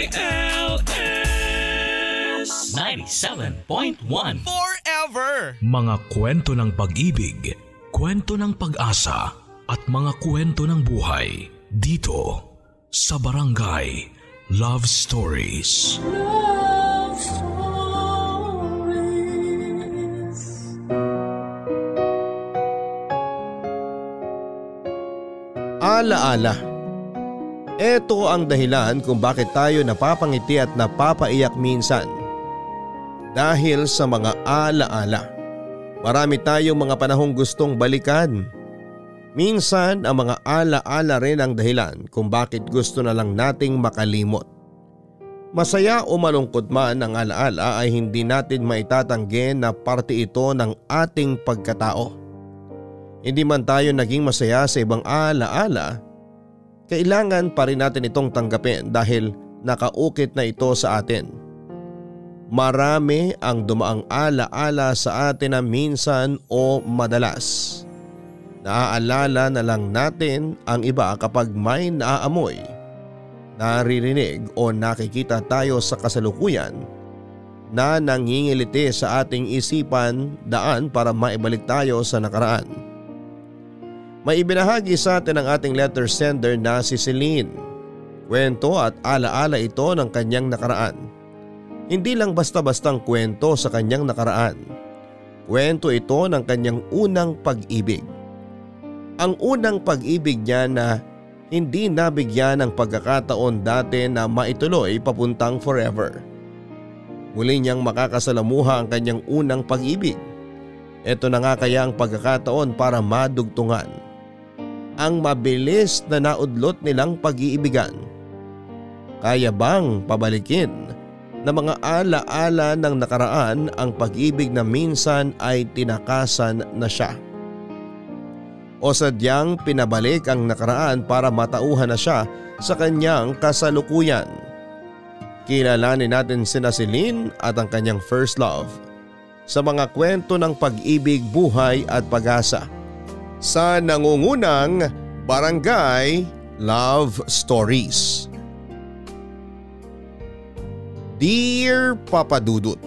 97.1 Forever! Mga kwento ng pag-ibig, kwento ng pag-asa at mga kwento ng buhay dito sa Barangay Love Stories. Love Stories. Alaala. Ito ang dahilan kung bakit tayo napapangiti at napapaiyak minsan. Dahil sa mga alaala. Marami tayong mga panahong gustong balikan. Minsan ang mga alaala rin ang dahilan kung bakit gusto na lang nating makalimot. Masaya o malungkot man ang alaala ay hindi natin maitatanggi na parte ito ng ating pagkatao. Hindi man tayo naging masaya sa ibang alaala, kailangan pa rin natin itong tanggapin dahil nakaukit na ito sa atin. Marami ang dumaang alaala sa atin na minsan o madalas. Naaalala na lang natin ang iba kapag may naaamoy, naririnig o nakikita tayo sa kasalukuyan na nangingiliti sa ating isipan daan para maibalik tayo sa nakaraan. May ibinahagi sa atin ang ating letter sender na si Celine. Kwento at alaala ito ng kanyang nakaraan. Hindi lang basta-bastang kwento sa kanyang nakaraan. Kwento ito ng kanyang unang pag-ibig. Ang unang pag-ibig niya na hindi nabigyan ng pagkakataon dati na maituloy papuntang forever. Muli niyang makakasalamuha ang kanyang unang pag-ibig. Ito na nga kaya ang pagkakataon para madugtungan ang mabilis na naudlot nilang pag-iibigan. Kaya bang pabalikin na mga alaala ng nakaraan ang pag-ibig na minsan ay tinakasan na siya? O sadyang pinabalik ang nakaraan para matauhan na siya sa kanyang kasalukuyan? Kilalanin natin sina Celine at ang kanyang first love sa mga kwento ng pag-ibig, buhay at pag-asa sa nangungunang Barangay Love Stories. Dear Papa Dudut,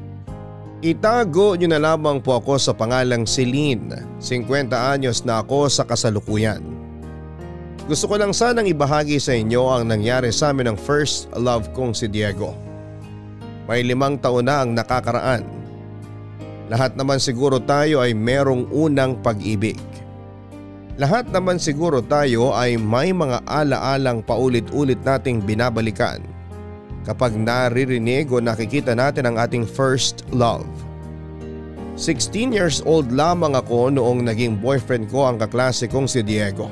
itago niyo na lamang po ako sa pangalang Celine. 50 anyos na ako sa kasalukuyan. Gusto ko lang sanang ibahagi sa inyo ang nangyari sa amin ng first love kong si Diego. May 5 taon na ang nakakaraan. Lahat naman siguro tayo ay merong unang pag-ibig. Lahat naman siguro tayo ay may mga alaalang paulit-ulit nating binabalikan kapag naririnig o nakikita natin ang ating first love. 16 years old lamang ako noong naging boyfriend ko ang kaklase kong si Diego.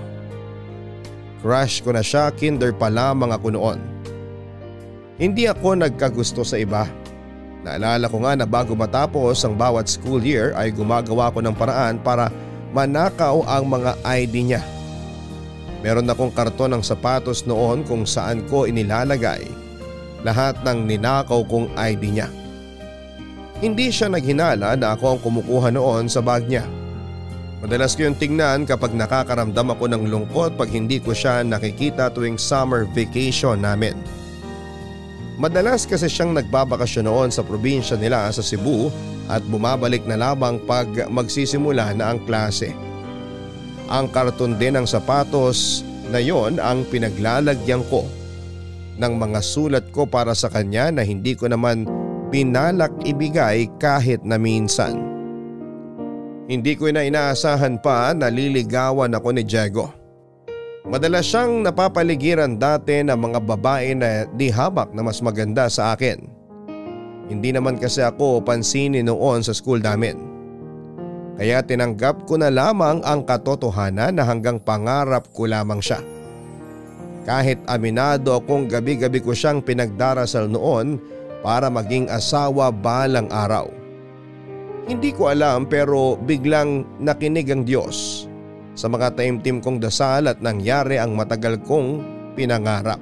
Crush ko na siya, kinder pa lamang ako noon. Hindi ako nagkagusto sa iba. Naalala ko nga na bago matapos ang bawat school year ay gumagawa ko ng paraan para manakaw ang mga ID niya. Meron akong karton ng sapatos noon kung saan ko inilalagay lahat ng ninakaw kong ID niya. Hindi siya naghinala na ako ang kumukuha noon sa bag niya. Madalas ko yung tingnan kapag nakakaramdam ako ng lungkot pag hindi ko siya nakikita tuwing summer vacation namin. Madalas kasi siyang nagbabakasyon noon sa probinsya nila sa Cebu at bumabalik na lamang pag magsisimula na ang klase. Ang karton din ng sapatos na yon ang pinaglalagyan ko ng mga sulat ko para sa kanya na hindi ko naman pinalak ibigay kahit na minsan. Hindi ko na inaasahan pa na liligawan ako ni Diego. Madalas siyang napapaligiran dati ng mga babae na di habak na mas maganda sa akin. Hindi naman kasi ako pansinin noon sa school namin. Kaya tinanggap ko na lamang ang katotohanan na hanggang pangarap ko lamang siya. Kahit aminado akong gabi-gabi ko siyang pinagdarasal noon para maging asawa balang araw. Hindi ko alam pero biglang nakinig ang Diyos sa mga taimtim kong dasal at nangyari ang matagal kong pinangarap.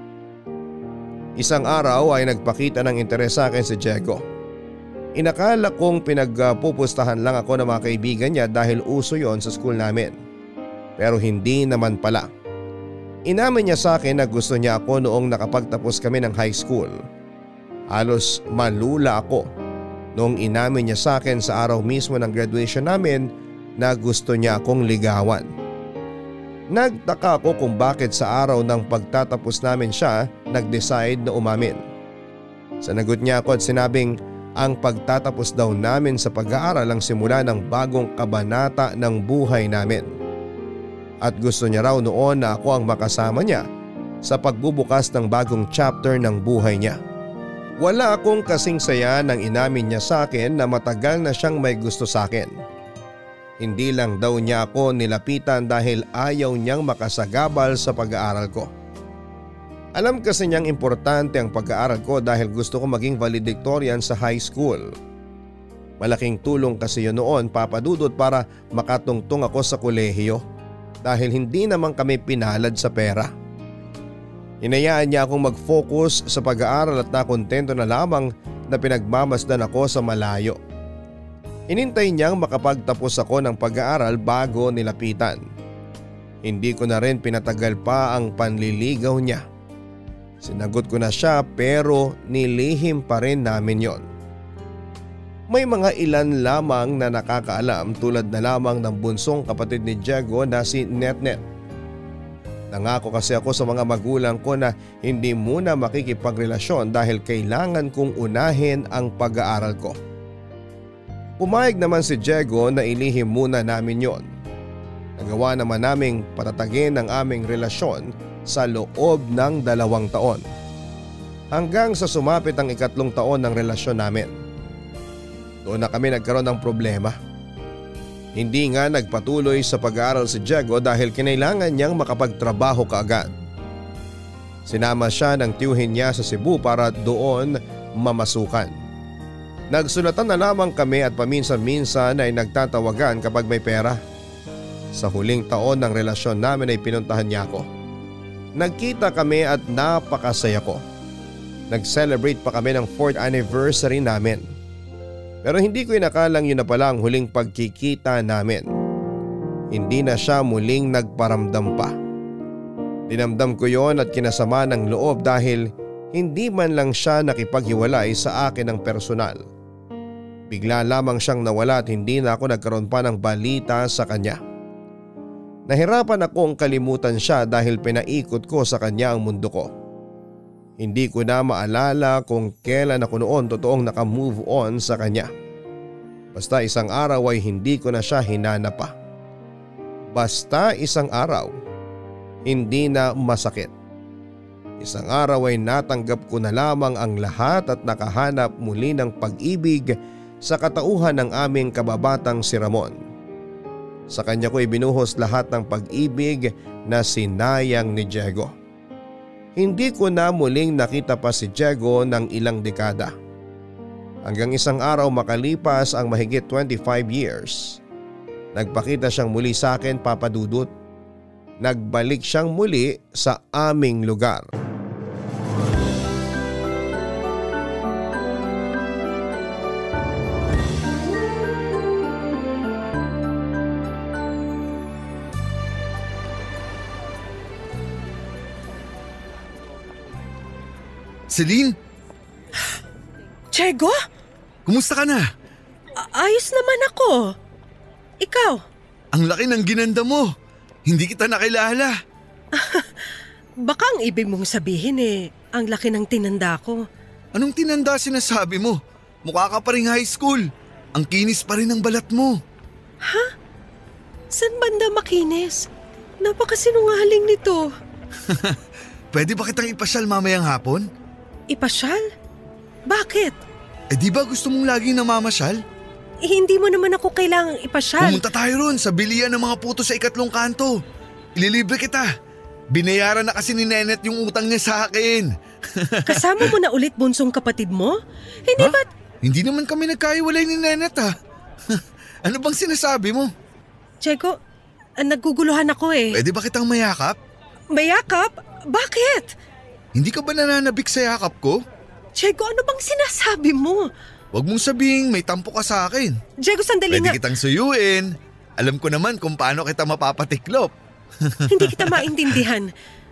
Isang araw ay nagpakita ng interes sa akin si Diego. Inakala kong pinagpupustahan lang ako ng mga kaibigan niya dahil uso yon sa school namin. Pero hindi naman pala. Inamin niya sa akin na gusto niya ako noong nakapagtapos kami ng high school. Halos malula ako noong inamin niya sa akin sa araw mismo ng graduation namin na gusto niya akong ligawan. Nagtaka ako kung bakit sa araw ng pagtatapos namin siya nag-decide na umamin. Sanagot niya ako at sinabing ang pagtatapos daw namin sa pag-aaral ang simula ng bagong kabanata ng buhay namin. At gusto niya raw noon na ako ang makasama niya sa pagbubukas ng bagong chapter ng buhay niya. Wala akong kasing saya nang inamin niya sa akin na matagal na siyang may gusto sa akin. Hindi lang daw niya ako nilapitan dahil ayaw niyang makasagabal sa pag-aaral ko. Alam kasi niyang importante ang pag-aaral ko dahil gusto ko maging valedictorian sa high school. Malaking tulong kasi yun noon, Papa Dudut, para makatungtong ako sa kolehiyo dahil hindi naman kami pinalad sa pera. Hinayaan niya akong mag-focus sa pag-aaral at nakontento na lamang na pinagmamasdan ako sa malayo. Inintay niyang makapagtapos ako ng pag-aaral bago nilapitan. Hindi ko na rin pinatagal pa ang panliligaw niya. Sinagot ko na siya pero nilihim pa rin namin yon. May mga ilan lamang na nakakaalam tulad na lamang ng bunsong kapatid ni Diego na si Netnet. Nangako kasi ako sa mga magulang ko na hindi muna makikipagrelasyon dahil kailangan kong unahin ang pag-aaral ko. Pumayag naman si Diego na ilihim muna namin yon. Nagawa naman naming patatagin ang aming relasyon sa loob ng 2 taon. Hanggang sa sumapit ang 3 taon ng relasyon namin. Doon na kami nagkaroon ng problema. Hindi nga nagpatuloy sa pag-aaral si Diego dahil kinailangan niyang makapagtrabaho kaagad. Sinama siya ng tiyuhin niya sa Cebu para doon mamasukan. Nagsulatan na lamang kami at paminsan-minsan ay nagtatawagan kapag may pera. Sa huling taon ng relasyon namin ay pinuntahan niya ako. Nagkita kami at napakasaya ko. Nag-celebrate pa kami ng 4th anniversary namin. Pero hindi ko inakalang yun na pala ang huling pagkikita namin. Hindi na siya muling nagparamdam pa. Dinamdam ko yon at kinasama ng loob dahil hindi man lang siya nakipaghiwalay sa akin ng personal. Bigla lamang siyang nawala at hindi na ako nagkaroon pa ng balita sa kanya. Nahirapan akong kalimutan siya dahil pinaikot ko sa kanya ang mundo ko. Hindi ko na maalala kung kailan ako noon totoong nakamove on sa kanya. Basta isang araw ay hindi ko na siya hinanap pa. Basta isang araw, hindi na masakit. Isang araw ay natanggap ko na lamang ang lahat at nakahanap muli ng pag-ibig sa katauhan ng aming kababatang si Ramon. Sa kanya ko ibinuhos lahat ng pag-ibig na sinayang ni Diego. Hindi ko na muling nakita pa si Diego ng ilang dekada. Hanggang isang araw makalipas ang mahigit 25 years. Nagpakita siyang muli sa akin, Papa Dudut. Nagbalik siyang muli sa aming lugar. Celine? Diego? Kumusta ka na? Ayos naman ako. Ikaw? Ang laki ng ginanda mo. Hindi kita nakilala. Baka ang ibig mong sabihin ang laki ng tinanda ko. Anong tinanda sinasabi mo? Mukha ka pa rin high school. Ang kinis pa rin ng balat mo. Ha? San banda makinis? Napakasinungaling nito. Pwede ba kitang ipasyal mamayang hapon? Ipasyal? Bakit? Di ba gusto mong laging namamasyal? Hindi mo naman ako kailangang ipasyal. Pumunta tayo ron sa bilian ng mga puto sa 2 kanto. Ililibre kita. Binayaran na kasi ni Nenet yung utang niya sa akin. Kasama mo na ulit bunsong kapatid mo? Hindi ba't… Hindi naman kami nagkaiwalay ni Nenet Ano bang sinasabi mo? Diego, naguguluhan ako Pwede ba kitang mayakap? Mayakap? Bakit? Hindi ka ba nananabik sa yakap ko? Diego, ano bang sinasabi mo? Huwag mong sabihing may tampo ka sa akin. Diego, sandali Pwede nga. kitang suyuin. Alam ko naman kung paano kita mapapatiklop. Hindi kita maintindihan.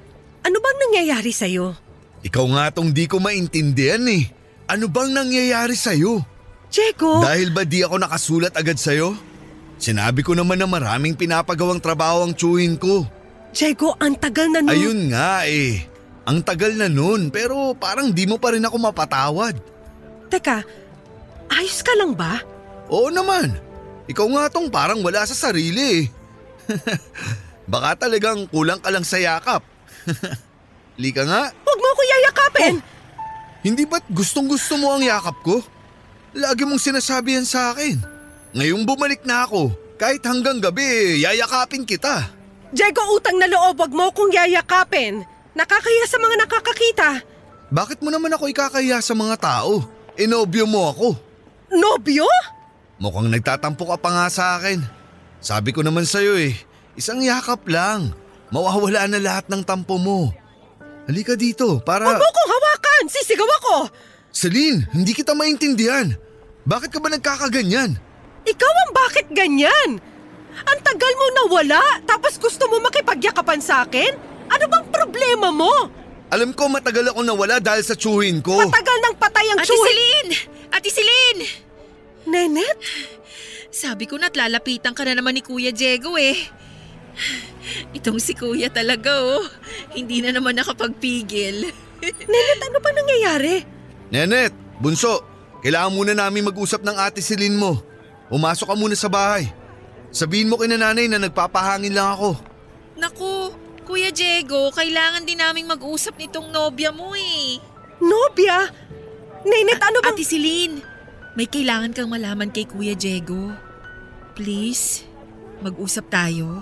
Ano bang nangyayari sa'yo? Ikaw nga tong di ko maintindihan eh. Ano bang nangyayari sa'yo? Diego! Dahil ba di ako nakasulat agad sa'yo? Sinabi ko naman na maraming pinapagawang trabaho ang tiyuhin ko. Diego, ang tagal na nun. Ayun nga eh. Ang tagal na nun pero parang di mo pa rin ako mapatawad. Teka, ayos ka lang ba? Oo naman. Ikaw nga tong parang wala sa sarili eh. Baka talagang kulang ka lang sa yakap. Lika nga. Huwag mo ko yayakapin! Hindi ba't gustong-gusto mo ang yakap ko? Lagi mong sinasabi yan sa akin. Ngayong bumalik na ako, kahit hanggang gabi, yayakapin kita. Diego, utang na loob, wag mo kong yayakapin. Nakakahiya sa mga nakakakita. Bakit mo naman ako ikakahiya sa mga tao? Inobyo mo ako. Nobyo? Mukhang nagtatampo ka pa nga sa akin. Sabi ko naman sa'yo eh, isang yakap lang. Mawawala na lahat ng tampo mo. Halika dito para… Huwag mo kong hawakan! Sisigaw ako! Celine, hindi kita maintindihan. Bakit ka ba nagkakaganyan? Ikaw ang bakit ganyan? Ang tagal mo nawala, tapos gusto mo makipagyakapan sa akin? Ano bang problema mo? Alam ko matagal ako nawala dahil sa tiyuhin ko. Matagal nang patay ang Ate tsuhin. Celine! Ate Celine! Nenet? Sabi ko na't lalapitan ka na naman ni Kuya Diego eh. Itong si Kuya talaga oh. Hindi na naman nakapagpigil. Nenet, ano bang nangyayari? Nenet, bunso, kailangan muna namin mag-usap ng ate Celine mo. Umasok ka muna sa bahay. Sabihin mo kina nanay na nagpapahangin lang ako. Naku, Kuya Diego, kailangan din naming mag-usap nitong nobya mo eh. Nobya? Nenet, ano bang… Ate Celine, may kailangan kang malaman kay Kuya Diego. Please, mag-usap tayo.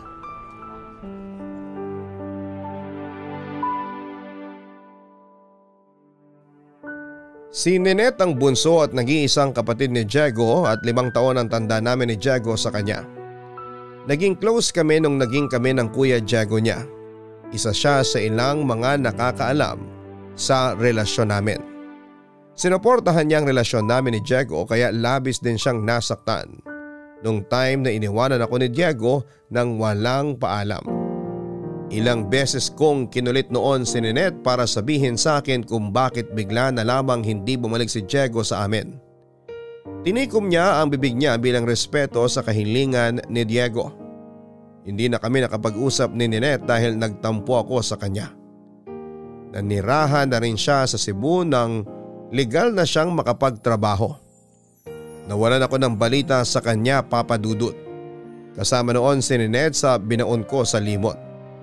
Si Ninette ang bunso at nag-iisang kapatid ni Diego at 5 taon ang tanda namin ni Diego sa kanya. Naging close kami nung naging kami ng Kuya Diego niya. Isa siya sa ilang mga nakakaalam sa relasyon namin. Sinuportahan niya ang relasyon namin ni Diego kaya labis din siyang nasaktan nung time na iniwanan ako ni Diego nang walang paalam. Ilang beses kong kinulit noon si Ninette para sabihin sa akin kung bakit bigla na lamang hindi bumalik si Diego sa amin. Tinikom niya ang bibig niya bilang respeto sa kahilingan ni Diego. Hindi na kami nakapag-usap ni Ninette dahil nagtampo ako sa kanya. Nanirahan na rin siya sa Cebu nang legal na siyang makapagtrabaho. Nawalan ako ng balita sa kanya, Papa Dudut. Kasama noon si Ninette sa binaon ko sa limot.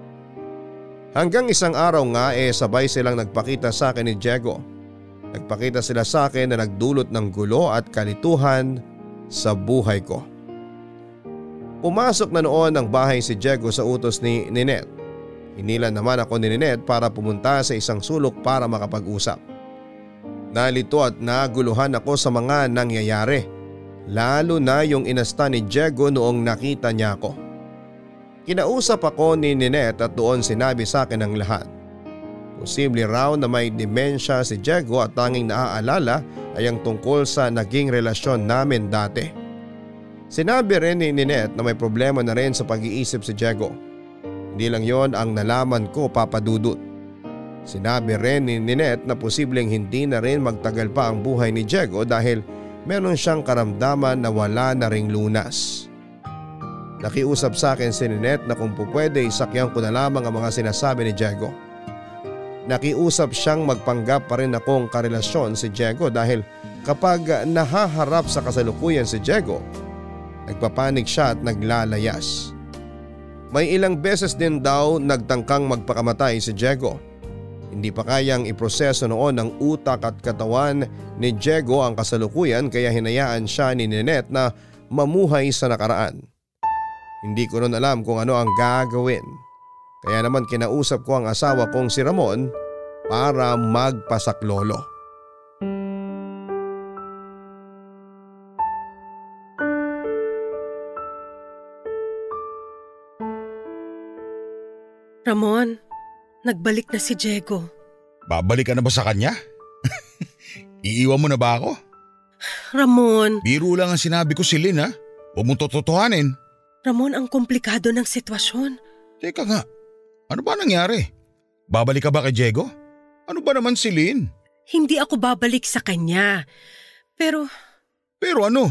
Hanggang isang araw nga sabay silang nagpakita sa akin ni Diego. Nagpakita sila sa akin na nagdulot ng gulo at kalituhan sa buhay ko. Pumasok na noon ng bahay si Diego sa utos ni Ninette. Hinila naman ako ni Ninette para pumunta sa isang sulok para makapag-usap. Nalito at naguluhan ako sa mga nangyayari, lalo na yung inasta ni Diego noong nakita niya ako. Kinausap ako ni Ninette at doon sinabi sa akin ang lahat. Posible raw na may demensya si Diego at tanging naaalala ay ang tungkol sa naging relasyon namin dati. Sinabi rin ni Ninette na may problema na rin sa pag-iisip si Diego. Hindi lang yon ang nalaman ko, Papa Dudut. Sinabi rin ni Ninette na posibleng hindi na rin magtagal pa ang buhay ni Diego dahil meron siyang karamdaman na wala na ring lunas. Nakiusap sa akin si Ninette na kung pupwede isakyan ko na lamang ang mga sinasabi ni Diego. Nakiusap siyang magpanggap pa rin akong karelasyon si Diego dahil kapag nahaharap sa kasalukuyan si Diego, nagpapanik siya at naglalayas. May ilang beses din daw nagtangkang magpakamatay si Diego. Hindi pa kayang iproseso noon ng utak at katawan ni Diego ang kasalukuyan kaya hinayaan siya ni Ninette na mamuhay sa nakaraan. Hindi ko rin alam kung ano ang gagawin. Kaya naman kinausap ko ang asawa kong si Ramon para magpasaklolo. Ramon, nagbalik na si Diego. Babalik ka na ba sa kanya? Iiwan mo na ba ako? Ramon, Biro lang ang sinabi ko, Celine ha. Huwag mong totohanin. Ramon, ang komplikado ng sitwasyon. Teka nga, ano ba nangyari? Babalik ka ba kay Diego? Ano ba naman si Lynn? Hindi ako babalik sa kanya. Pero Pero ano?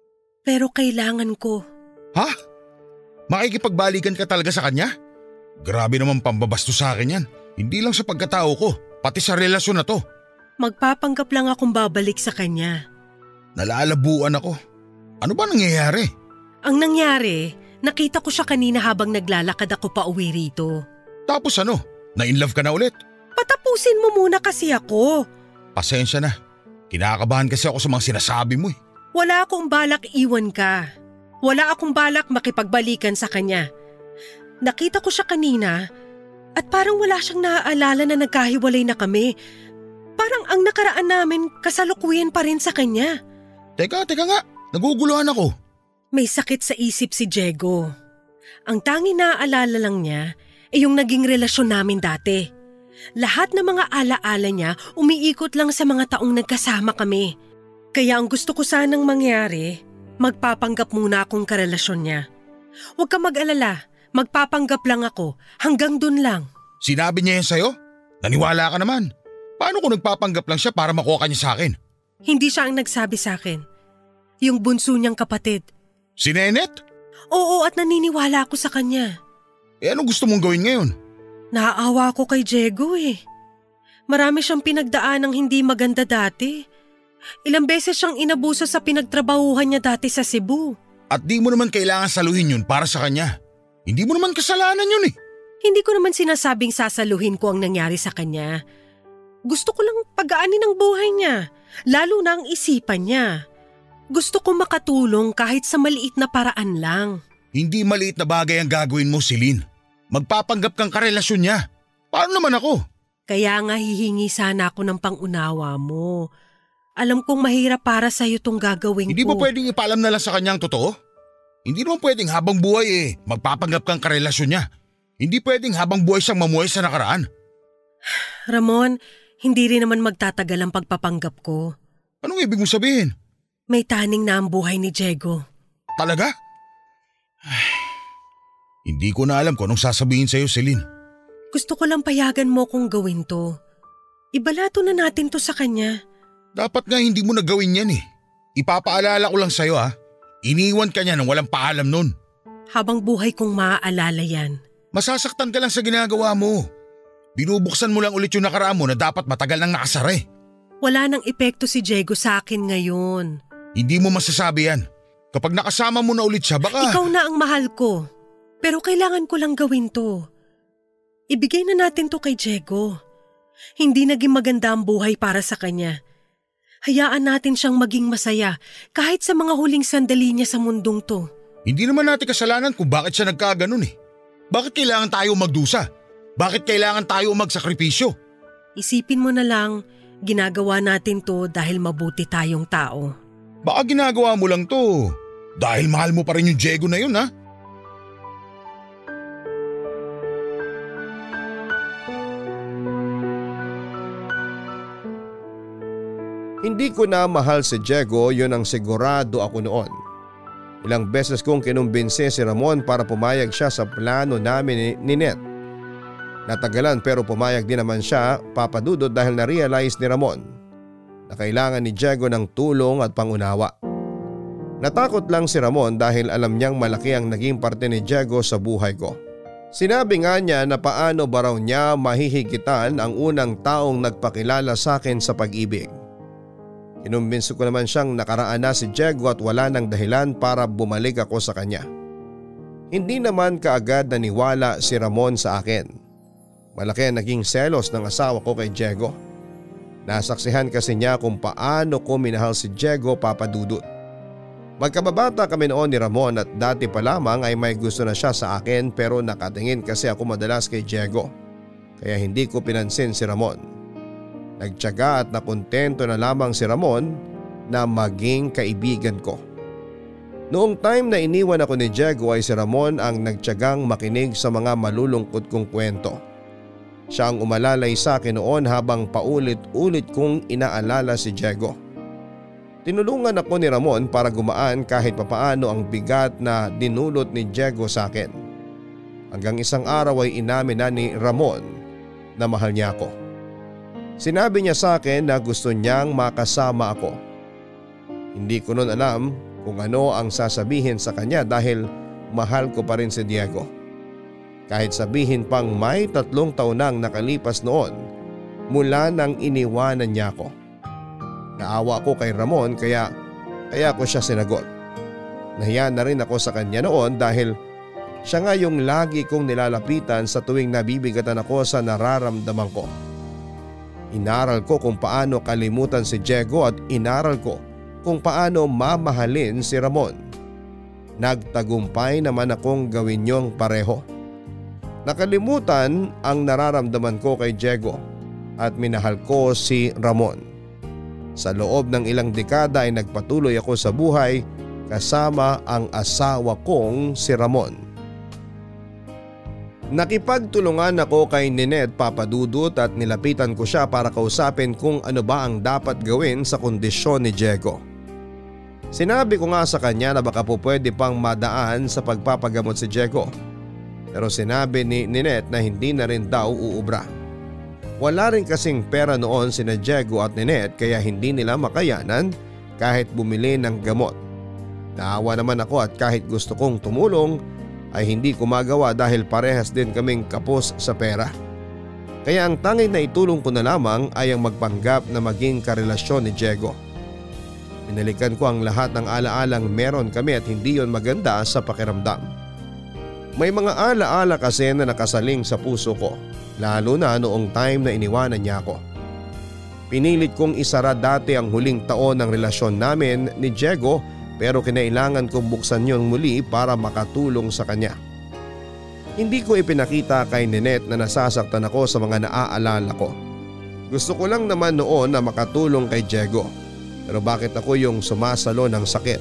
kailangan ko. Ha? Makikipagbalikan ka talaga sa kanya? Grabe naman pambabasto sa akin yan. Hindi lang sa pagkatao ko, pati sa relasyon na to. Magpapanggap lang akong babalik sa kanya. Nalalabuan ako. Ano ba nangyayari? Ang nangyari, nakita ko siya kanina habang naglalakad ako pa uwi rito. Tapos ano? Na-inlove ka na ulit? Patapusin mo muna kasi ako. Pasensya na. Kinakabahan kasi ako sa mga sinasabi mo eh. Wala akong balak iwan ka. Wala akong balak makipagbalikan sa kanya. Nakita ko siya kanina at parang wala siyang naaalala na nagkahiwalay na kami. Parang ang nakaraan namin kasalukuyan pa rin sa kanya. Teka nga. Naguguluhan ako. May sakit sa isip si Diego. Ang tanging naaalala lang niya ay yung naging relasyon namin dati. Lahat ng mga alaala niya umiikot lang sa mga taong nagkasama kami. Kaya ang gusto ko sanang mangyari, magpapanggap muna akong karelasyon niya. Huwag ka mag-alala, magpapanggap lang ako, hanggang dun lang. Sinabi niya yan sa'yo? Naniwala ka naman. Paano kung nagpapanggap lang siya para makuha ka niya sa akin? Hindi siya ang nagsabi sa akin. Yung bunso niyang kapatid. Si Nenet? Oo, at naniniwala ako sa kanya. Anong gusto mong gawin ngayon? Naaawa ako kay Diego eh. Marami siyang pinagdaan ng hindi maganda dati. Ilang beses siyang inabuso sa pinagtrabahuhan niya dati sa Cebu. At di mo naman kailangan saluhin yun para sa kanya. Hindi mo naman kasalanan yun eh. Hindi ko naman sinasabing sasaluhin ko ang nangyari sa kanya. Gusto ko lang pagaanin ang buhay niya, lalo na ang isipan niya. Gusto ko makatulong kahit sa maliit na paraan lang. Hindi maliit na bagay ang gagawin mo, Celine. Magpapanggap kang karelasyon niya. Paano naman ako? Kaya nga hihingi sana ako ng pangunawa mo. Alam kong mahirap para sa'yo tong gagawin Hindi ko. ba pwedeng ipaalam na lang sa kanya ang totoo? Hindi naman pwedeng habang buhay magpapanggap kang karelasyon niya. Hindi pwedeng habang buhay siyang mamuhay sa nakaraan. Ramon, hindi rin naman magtatagal ang pagpapanggap ko. Anong ibig mong sabihin? May taning na ang buhay ni Diego. Talaga? Hindi ko na alam kung anong sasabihin sa'yo, Celine. Gusto ko lang payagan mo kung gawin to. Ibalato na natin to sa kanya. Dapat nga hindi mo na gawin yan eh. Ipapaalala ko lang sa'yo Iniwan ka niya nang walang paalam nun. Habang buhay kong maaalala yan. Masasaktan ka lang sa ginagawa mo. Binubuksan mo lang ulit yung nakaraan mo na dapat matagal nang nakasara. Wala nang epekto si Diego sa akin ngayon. Hindi mo masasabi yan. Kapag nakasama mo na ulit siya, baka… Ikaw na ang mahal ko. Pero kailangan ko lang gawin to. Ibigay na natin to kay Diego. Hindi naging maganda ang buhay para sa kanya. Hayaan natin siyang maging masaya kahit sa mga huling sandali niya sa mundong to. Hindi naman natin kasalanan kung bakit siya nagkaganon eh. Bakit kailangan tayo magdusa? Bakit kailangan tayo magsakripisyo? Isipin mo na lang, ginagawa natin to dahil mabuti tayong tao. Baka ginagawa mo lang to dahil mahal mo pa rin yung Diego na yun ha? Hindi ko na mahal si Diego, yun ang sigurado ako noon. Ilang beses kong kinumbinse si Ramon para pumayag siya sa plano namin ni Net. Natagalan pero pumayag din naman siya, Papa Dudut, dahil na-realize ni Ramon na kailangan ni Diego ng tulong at pangunawa. Natakot lang si Ramon dahil alam niyang malaki ang naging parte ni Diego sa buhay ko. Sinabi nga niya na paano ba raw niya mahihigitan ang unang taong nagpakilala sa akin sa pag-ibig. Kinumbinso ko naman siyang nakaraan na si Diego at wala nang dahilan para bumalik ako sa kanya. Hindi naman kaagad naniwala si Ramon sa akin. Malaki ang naging selos ng asawa ko kay Diego. Nasaksihan kasi niya kung paano ko minahal si Diego, Papa Dudut. Magkababata kami noon ni Ramon at dati pa lamang ay may gusto na siya sa akin pero nakatingin kasi ako madalas kay Diego. Kaya hindi ko pinansin si Ramon. Nagtiyaga at nakontento na lamang si Ramon na maging kaibigan ko. Noong time na iniwan ako ni Diego ay si Ramon ang nagtiyagang makinig sa mga malulungkot kong kwento. Siya ang umalalay sa akin noon habang paulit-ulit kong inaalala si Diego. Tinulungan ako ni Ramon para gumaan kahit papaano ang bigat na dinulot ni Diego sa akin. Hanggang isang araw ay inamin na ni Ramon na mahal niya ako. Sinabi niya sa akin na gusto niyang makasama ako. Hindi ko noon alam kung ano ang sasabihin sa kanya dahil mahal ko pa rin si Diego. Kahit sabihin pang may 3 taon nang nakalipas noon mula nang iniwanan niya ako. Naawa ako kay Ramon kaya ko siya sinagot. Nahiya na rin ako sa kanya noon dahil siya nga yung lagi kong nilalapitan sa tuwing nabibigatan ako sa nararamdaman ko. Inaral ko kung paano kalimutan si Diego at inaral ko kung paano mamahalin si Ramon. Nagtagumpay naman akong gawin yung pareho. Nakalimutan ang nararamdaman ko kay Diego at minahal ko si Ramon. Sa loob ng ilang dekada ay nagpatuloy ako sa buhay kasama ang asawa kong si Ramon. Nakipagtulungan ako kay Ninette Papadudut at nilapitan ko siya para kausapin kung ano ba ang dapat gawin sa kondisyon ni Diego. Sinabi ko nga sa kanya na baka po pwede pang madaan sa pagpapagamot si Diego. Pero sinabi ni Ninette na hindi na rin daw uubra. Wala rin kasing pera noon sina Diego at Ninette kaya hindi nila makayanan kahit bumili ng gamot. Naawa naman ako at kahit gusto kong tumulong ay hindi ko magawa dahil parehas din kaming kapos sa pera. Kaya ang tanging na itulong ko na lamang ay ang magpanggap na maging karelasyon ni Diego. Binalikan ko ang lahat ng alaalang meron kami at hindi yon maganda sa pakiramdam. May mga alaala kasi na nakasaling sa puso ko, lalo na noong time na iniwanan niya ako. Pinilit kong isara dati ang huling taon ng relasyon namin ni Diego pero kinailangan kong buksan yon muli para makatulong sa kanya. Hindi ko ipinakita kay Ninette na nasasaktan ako sa mga naaalala ko. Gusto ko lang naman noon na makatulong kay Diego. Pero bakit ako yung sumasalo ng sakit?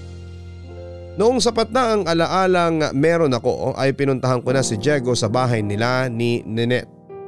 Noong sapat na ang alaalang meron ako ay pinuntahan ko na si Diego sa bahay nila ni Ninette.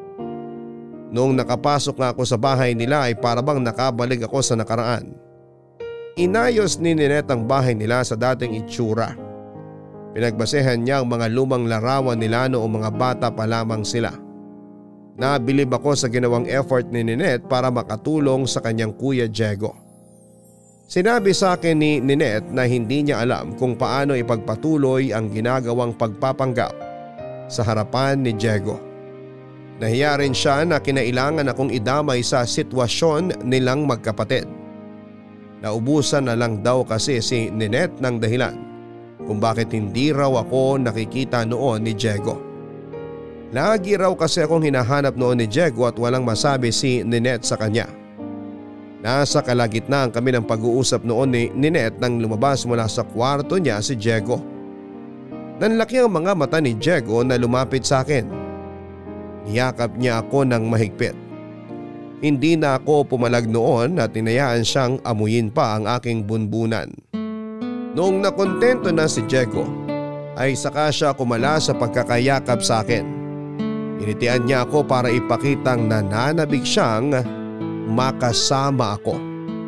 Noong nakapasok nga ako sa bahay nila ay parabang nakabalik ako sa nakaraan. Inayos ni Ninette ang bahay nila sa dating itsura. Pinagbasehan niya ang mga lumang larawan nila noong mga bata pa lamang sila. Nabilib ako sa ginawang effort ni Ninette para makatulong sa kanyang kuya Diego. Sinabi sa akin ni Ninette na hindi niya alam kung paano ipagpatuloy ang ginagawang pagpapanggap sa harapan ni Diego. Nahiya rin siya na kinailangan akong idamay sa sitwasyon nilang magkapatid. Naubusan na lang daw kasi si Ninette ng dahilan kung bakit hindi raw ako nakikita noon ni Diego. Lagi raw kasi akong hinahanap noon ni Diego at walang masabi si Ninette sa kanya. Nasa kalagitnaan kami ng pag-uusap noon ni Ninette nang lumabas mula sa kwarto niya si Diego. Nanlaki ang mga mata ni Diego na lumapit sa akin. Niyakap niya ako ng mahigpit. Hindi na ako pumalag noon at tinayaan siyang amuyin pa ang aking bunbunan. Noong nakontento na si Diego ay saka siya kumala sa pagkakayakap sa akin. Initian niya ako para ipakitang nananabik siyang makasama ako.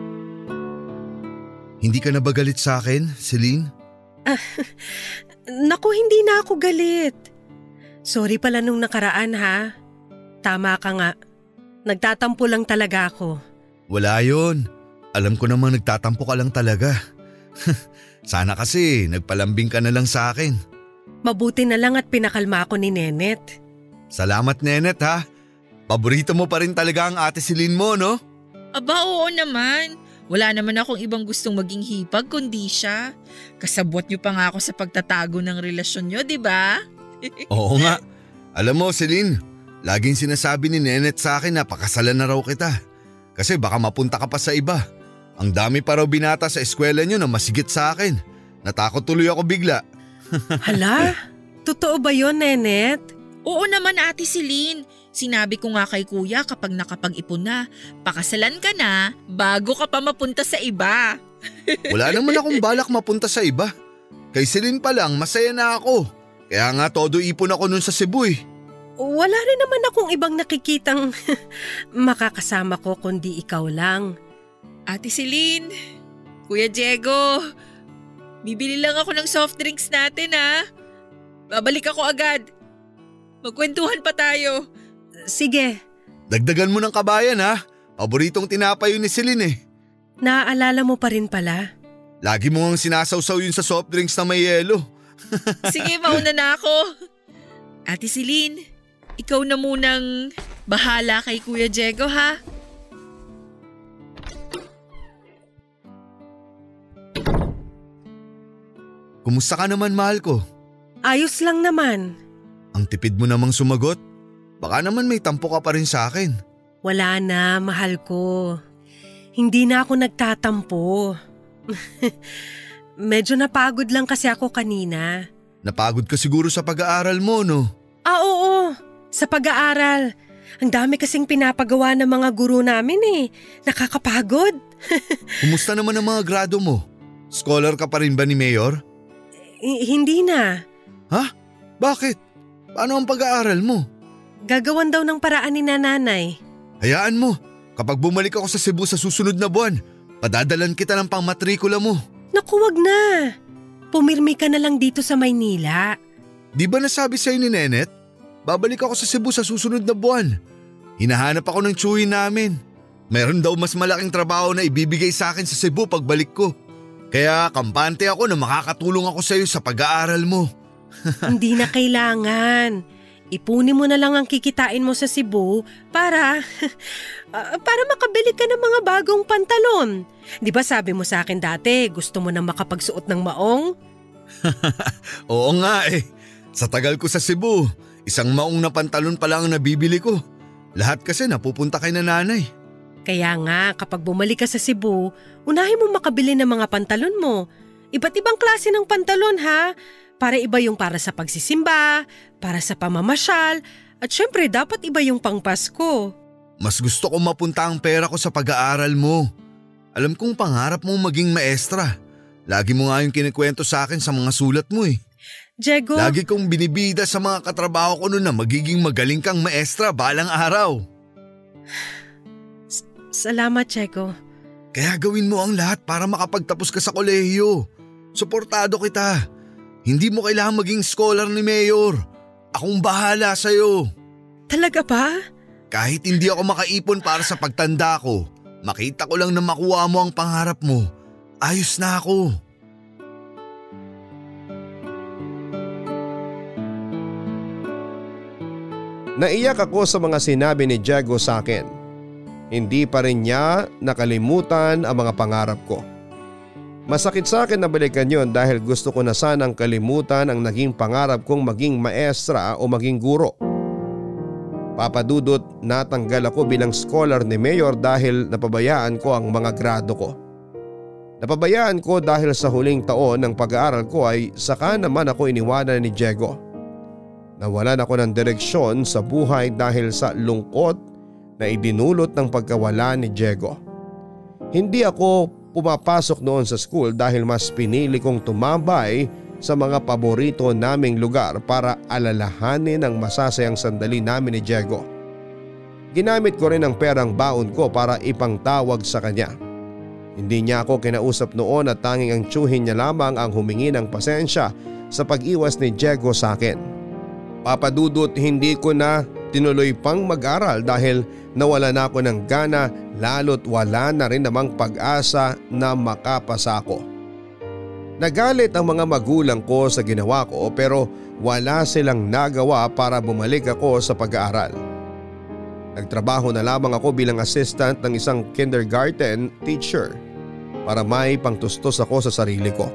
Hindi ka na ba galit sa akin, Celine? Naku, hindi na ako galit. Sorry pala nung nakaraan ha. Tama ka nga. Nagtatampo lang talaga ako. Wala yon. Alam ko namang nagtatampo ka lang talaga. Sana kasi nagpalambing ka na lang sa akin. Mabuti na lang at pinakalma ako ni Ninette. Salamat Ninette ha. Paborito mo pa rin talaga ang ate Celine mo, no? Aba, oo naman. Wala naman akong ibang gustong maging hipag kundi siya. Kasabwat niyo pa nga ako sa pagtatago ng relasyon niyo, di ba? Oo nga. Alam mo Celine, laging sinasabi ni Ninette sa akin na pakasalan na raw kita. Kasi baka mapunta ka pa sa iba. Ang dami pa raw binata sa eskwela niyo na masigit sa akin. Natakot tuloy ako bigla. Hala, totoo ba yon, Ninette? Oo naman ate Celine. Sinabi ko nga kay kuya kapag nakapag-ipon na, pakasalan ka na bago ka pa mapunta sa iba. Wala naman akong balak mapunta sa iba. Kay Celine pa lang masaya na ako. Kaya nga todo ipon ako nun sa Cebu eh. Wala rin naman akong ibang nakikitang makakasama ko kundi ikaw lang. Ate Celine, Kuya Diego, bibili lang ako ng soft drinks natin ha. Babalik ako agad. Magkwentuhan pa tayo. Sige. Dagdagan mo ng kabayan ha. Paboritong tinapay yun ni Celine eh. Naaalala mo pa rin pala? Lagi mo ang sinasawsaw yun sa soft drinks na may yelo. Sige, mauna na ako. Ate Celine, ikaw na munang bahala kay Kuya Diego ha. Kumusta ka naman, mahal ko? Ayos lang naman. Ang tipid mo namang sumagot. Baka naman may tampo ka pa rin sa akin. Wala na, mahal ko. Hindi na ako nagtatampo. Medyo napagod lang kasi ako kanina. Napagod ka siguro sa pag-aaral mo, no? Oo. Sa pag-aaral. Ang dami kasing pinapagawa ng mga guro namin eh. Nakakapagod. Kumusta naman ang mga grado mo? Scholar ka pa rin ba ni Mayor? Hindi na. Ha? Bakit? Paano ang pag-aaral mo? Gagawan daw ng paraan ni nanay. Hayaan mo. Kapag bumalik ako sa Cebu sa susunod na buwan, padadalan kita ng pangmatrikula mo. Naku, wag na. Pumirmi ka na lang dito sa Maynila. Di ba nasabi sa'yo ni Nenet? Babalik ako sa Cebu sa susunod na buwan. Hinahanap ako ng tsuhin namin. Meron daw mas malaking trabaho na ibibigay sa akin sa Cebu pagbalik ko. Kaya kampante ako na makakatulong ako sa iyo sa pag-aaral mo. Hindi na kailangan. Ipunin mo na lang ang kikitain mo sa Cebu para makabili ka ng mga bagong pantalon. Di ba sabi mo sa akin dati gusto mo na makapagsuot ng maong? Oo nga eh. Sa tagal ko sa Cebu, isang maong na pantalon pa lang ang nabibili ko. Lahat kasi napupunta kay nanay. Kaya nga kapag bumalik ka sa Cebu, unahin mo makabili ng mga pantalon mo. Iba't ibang klase ng pantalon ha. Para iba yung para sa pagsisimba, para sa pamamasyal, at syempre dapat iba yung pangpasko. Mas gusto ko mapunta ang pera ko sa pag-aaral mo. Alam kong pangarap mong maging maestra. Lagi mo nga yung kinikwento sa akin sa mga sulat mo eh. Diego… Lagi kong binibida sa mga katrabaho ko noon na magiging magaling kang maestra balang araw. Salamat, Diego. Kaya gawin mo ang lahat para makapagtapos ka sa kolehiyo. Suportado kita. Hindi mo kailangan maging scholar ni Mayor. Akong bahala sa'yo. Talaga ba? Kahit hindi ako makaipon para sa pagtanda ko, makita ko lang na makuha mo ang pangarap mo. Ayos na ako. Naiyak ako sa mga sinabi ni Diego sa akin. Hindi pa rin niya nakalimutan ang mga pangarap ko. Masakit sa akin na balikan yon dahil gusto ko na sanang kalimutan ang naging pangarap kong maging maestra o maging guro. Papadudot, natanggal ako bilang scholar ni Mayor dahil napabayaan ko ang mga grado ko. Napabayaan ko dahil sa huling taon ng pag-aaral ko ay saka naman ako iniwanan ni Diego. Nawalan ako ng direksyon sa buhay dahil sa lungkot na idinulot ng pagkawala ni Diego. Hindi ako pumapasok noon sa school dahil mas pinili kong tumambay sa mga paborito naming lugar para alalahanin ang masasayang sandali namin ni Diego. Ginamit ko rin ang perang baon ko para ipangtawag sa kanya. Hindi niya ako kinausap noon at tanging ang tiyuhin niya lamang ang humingi ng pasensya sa pag-iwas ni Diego sa akin. Papadudot, hindi ko na tinuloy pang mag-aral dahil nawala na ako ng gana, lalo't wala na rin namang pag-asa na makapasa ako. Nagalit ang mga magulang ko sa ginawa ko pero wala silang nagawa para bumalik ako sa pag-aaral. Nagtrabaho na lamang ako bilang assistant ng isang kindergarten teacher para may pangtustos ako sa sarili ko.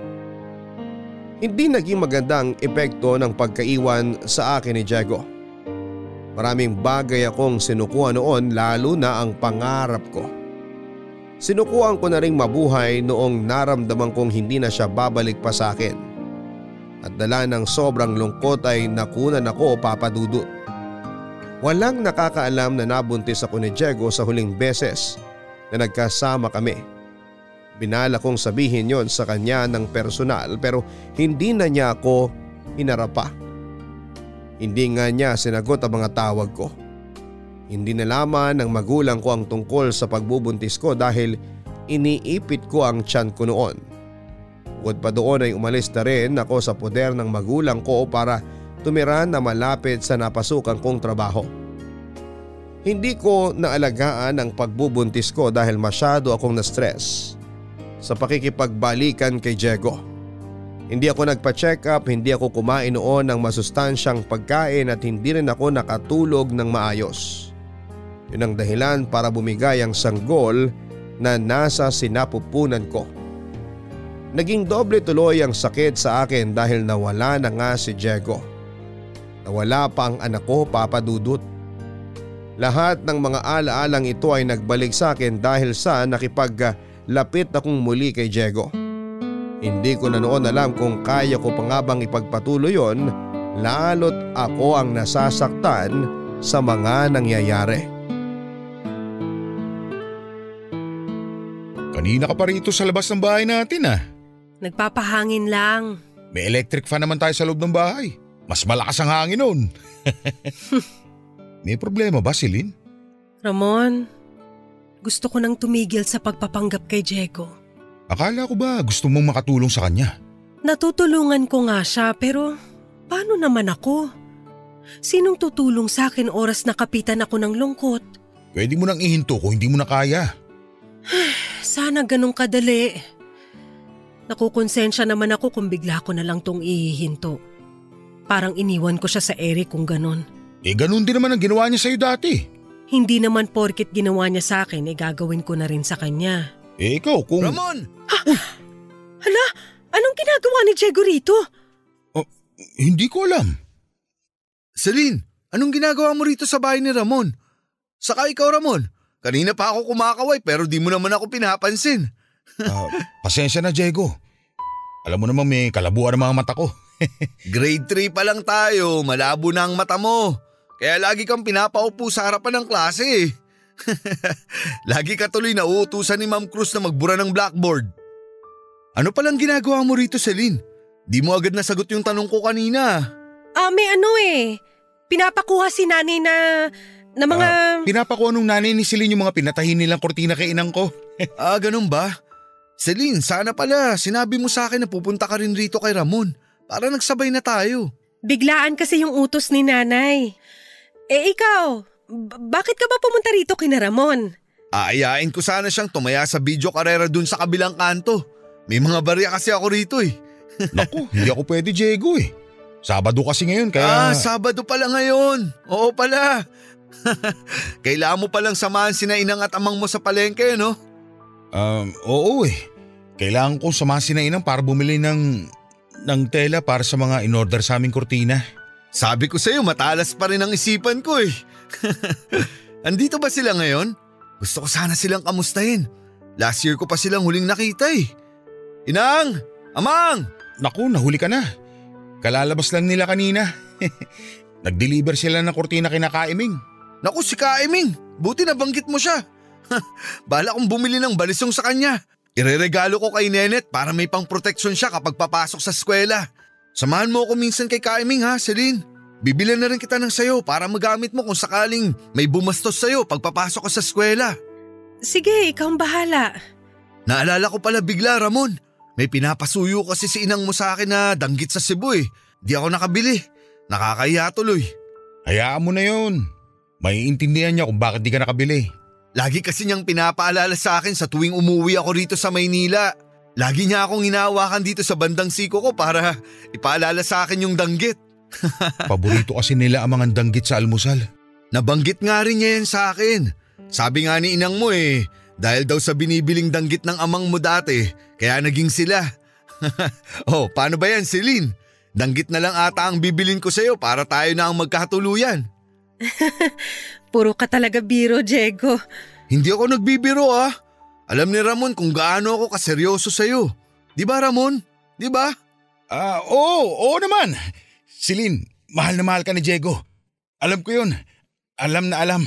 Hindi naging maganda ang epekto ng pagkaiwan sa akin ni Diego. Maraming bagay akong sinukuha noon, lalo na ang pangarap ko. Sinukuhan ko na ring mabuhay noong naramdaman kong hindi na siya babalik pa sa akin. At dala ng sobrang lungkot ay nakunan ako, papadudot. Walang nakakaalam na nabuntis ako ni Diego sa huling beses na nagkasama kami. Binala kong sabihin yon sa kanya ng personal pero hindi na niya ako hinarap pa. Hindi nga niya sinagot ang mga tawag ko. Hindi nalaman ng magulang ko ang tungkol sa pagbubuntis ko dahil iniipit ko ang tiyan ko noon. Bukod pa doon ay umalis na rin ako sa poder ng magulang ko para tumira na malapit sa napasukan kong trabaho. Hindi ko naalagaan ang pagbubuntis ko dahil masyado akong na-stress sa pakikipagbalikan kay Diego. Hindi ako nagpa-check up, hindi ako kumain noon ng masustansyang pagkain at hindi rin ako nakatulog ng maayos. Yun ang dahilan para bumigay ang sanggol na nasa sinapupunan ko. Naging doble tuloy ang sakit sa akin dahil nawala na nga si Diego. Nawala pa ang anak ko, Papa Dudut. Lahat ng mga alaalang ito ay nagbalik sa akin dahil sa nakipaglapit akong muli kay Diego. Hindi ko na noon alam kung kaya ko pa nga bang ipagpatuloy yon, lalo't ako ang nasasaktan sa mga nangyayari. Kanina ka pa rito sa labas ng bahay natin ah. Nagpapahangin lang. May electric fan naman tayo sa loob ng bahay. Mas malakas ang hangin nun. May problema ba, Celine? Ramon, gusto ko nang tumigil sa pagpapanggap kay Diego. Akala ko ba gusto mong makatulong sa kanya? Natutulungan ko nga siya pero paano naman ako? Sinong tutulong sa akin oras na kapitan ako ng lungkot? Pwede mo nang ihinto kung hindi mo na kaya. Sana ganun kadali. Nakukonsensya naman ako kung bigla ko na lang tong ihihinto. Parang iniwan ko siya sa Eric kung ganun. Ganun din naman ang ginawa niya sa'yo dati. Hindi naman porkit ginawa niya sa akin gagawin ko na rin sa kanya. Ikaw kung… Ramon! Hala, anong ginagawa ni Diego rito? Hindi ko alam. Celine, anong ginagawa mo rito sa bahay ni Ramon? Saka ikaw, Ramon, kanina pa ako kumakaway pero di mo naman ako pinapansin. Pasensya na, Diego. Alam mo naman may kalabuan ang mga mata ko. Grade 3 pa lang tayo, malabo na ang mata mo. Kaya lagi kang pinapaupo sa harapan ng klase eh. Lagi ka tuloy na uutusan ni Ma'am Cruz na magbura ng blackboard. Ano palang ginagawa mo rito, Celine? Di mo agad nasagot yung tanong ko kanina. May pinapakuha si nanay na mga… Pinapakuha nung nanay ni Celine yung mga pinatahin nilang kortina kay inang ko. Ganun ba? Celine, sana pala sinabi mo sa akin na pupunta ka rin rito kay Ramon. Para nagsabay na tayo. Biglaan kasi yung utos ni nanay. Ikaw… Bakit ka ba pumunta rito kina Ramon? Aayain ko sana siyang tumaya sa video karera dun sa kabilang kanto. May mga barya kasi ako rito eh. Naku, hindi ako pwede, Diego eh. Sabado kasi ngayon kaya… Sabado pala ngayon. Oo pala. Kailangan mo palang samahan sina inang at amang mo sa palengke, no? Oo eh. Kailangan kong samahan sina inang para bumili ng tela para sa mga in-order sa aming kortina. Sabi ko sa'yo, matalas pa rin ang isipan ko eh. Andito ba sila ngayon? Gusto ko sana silang kamustahin. Last year ko pa silang huling nakita eh. Inang! Amang! Naku, nahuli ka na. Kalalabas lang nila kanina. Nag-deliver sila ng kortina kina Kaiming. Naku, si Kaiming! Buti nabanggit mo siya. Bala kong bumili ng balisong sa kanya. Ireregalo ko kay Nenet para may pang protection siya kapag papasok sa eskwela. Samahan mo ako minsan kay Kaiming ha, Celine. Bibilan na rin kita ng sayo para magamit mo kung sakaling may bumastos sayo pagpapasok ka sa eskwela. Sige, ikaw ang bahala. Naalala ko pala bigla, Ramon. May pinapasuyo kasi si inang mo sa akin na danggit sa Cebu eh. Di ako nakabili. Nakakahiya tuloy. Hayaan mo na yun. Maiintindihan niya kung bakit di ka nakabili. Lagi kasi niyang pinapaalala sa akin sa tuwing umuwi ako rito sa Maynila. Lagi niya akong hinahawakan dito sa bandang siko ko para ipaalala sa akin yung danggit. Paborito kasi nila ang mga danggit sa almusal. Nabanggit nga rin niya yan sa akin. Sabi nga ni inang mo eh, dahil daw sa binibiling danggit ng amang mo dati, kaya naging sila. Paano ba yan, Celine? Danggit na lang ata ang bibilin ko sa'yo para tayo na ang magkatuluyan. Puro ka talaga biro, Diego. Hindi ako nagbibiro ah. Alam ni Ramon kung gaano ako kaseryoso sa'yo. Di ba Ramon? Di ba? Oo naman. Celine, mahal na mahal ka ni Diego. Alam ko yun. Alam na alam.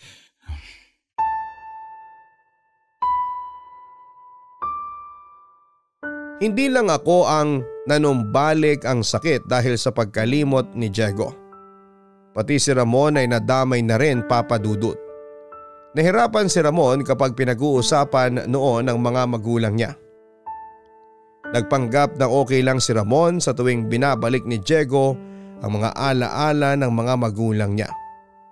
Hindi lang ako ang nanumbalik ang sakit dahil sa pagkalimot ni Diego. Pati si Ramon ay nadamay na rin, Papa Dudut. Nahirapan si Ramon kapag pinag-uusapan noon ang mga magulang niya. Nagpanggap na okay lang si Ramon sa tuwing binabalik ni Diego ang mga alaala ng mga magulang niya.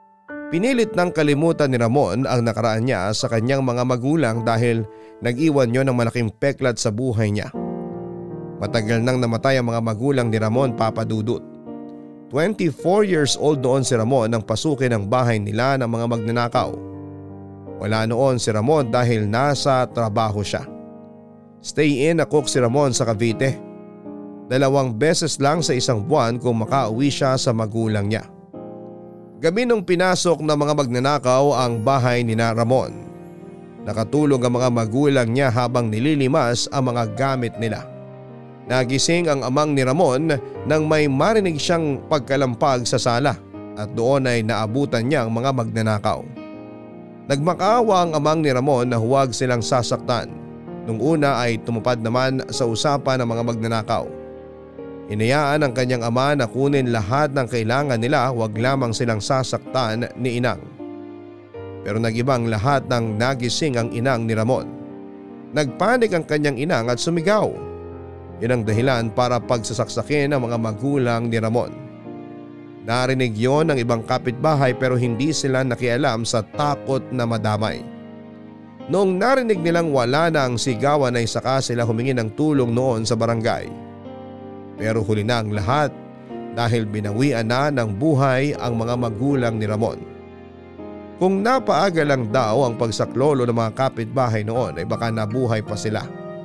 Pinilit ng kalimutan ni Ramon ang nakaraan niya sa kanyang mga magulang dahil nag-iwan yon ng malaking peklat sa buhay niya. Matagal nang namatay ang mga magulang ni Ramon, Papa Dudut. 24 years old noon si Ramon nang pasukin ang bahay nila ng mga magnanakaw. Wala noon si Ramon dahil nasa trabaho siya. Stay-in na cook si Ramon sa Cavite. 2 beses lang sa isang buwan kung makauwi siya sa magulang niya. Gabi nung pinasok ng mga magnanakaw ang bahay ni Ramon. Nakatulog ang mga magulang niya habang nililimas ang mga gamit nila. Nagising ang amang ni Ramon nang may marinig siyang pagkalampag sa sala at doon ay naabutan niya ang mga magnanakaw. Nagmakaawa ang amang ni Ramon na huwag silang sasaktan. Nung una ay tumupad naman sa usapan ng mga magnanakaw. Hinayaan ang kanyang ama na kunin lahat ng kailangan nila, wag lamang silang sasaktan ni Inang. Pero nag-ibang lahat ng nagising ang inang ni Ramon. Nagpanik ang kanyang inang at sumigaw. Yun ang dahilan para pagsasaksakin ang mga magulang ni Ramon. Narinig yon ng ibang kapitbahay pero hindi sila nakialam sa takot na madamay. Noong narinig nilang wala na ang sigawan ay saka sila humingi ng tulong noon sa barangay. Pero huli na ang lahat dahil binawian na ng buhay ang mga magulang ni Ramon. Kung napaaga lang daw ang pagsaklolo ng mga kapitbahay noon ay baka nabuhay pa sila.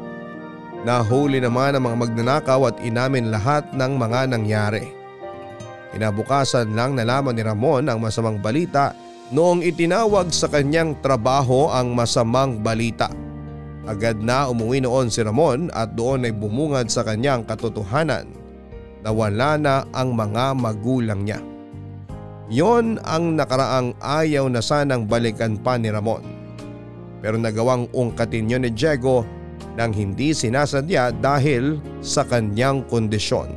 Nahuli naman ang mga magnanakaw at inamin lahat ng mga nangyari. Kinabukasan lang nalaman ni Ramon ang masamang balita noong itinawag sa kanyang trabaho ang masamang balita. Agad na umuwi noon si Ramon at doon ay bumungad sa kanyang katotohanan na wala na ang mga magulang niya. Yon ang nakaraang ayaw na sanang balikan pa ni Ramon. Pero nagawang ungkatin yon ni Diego nang hindi sinasadya dahil sa kanyang kondisyon.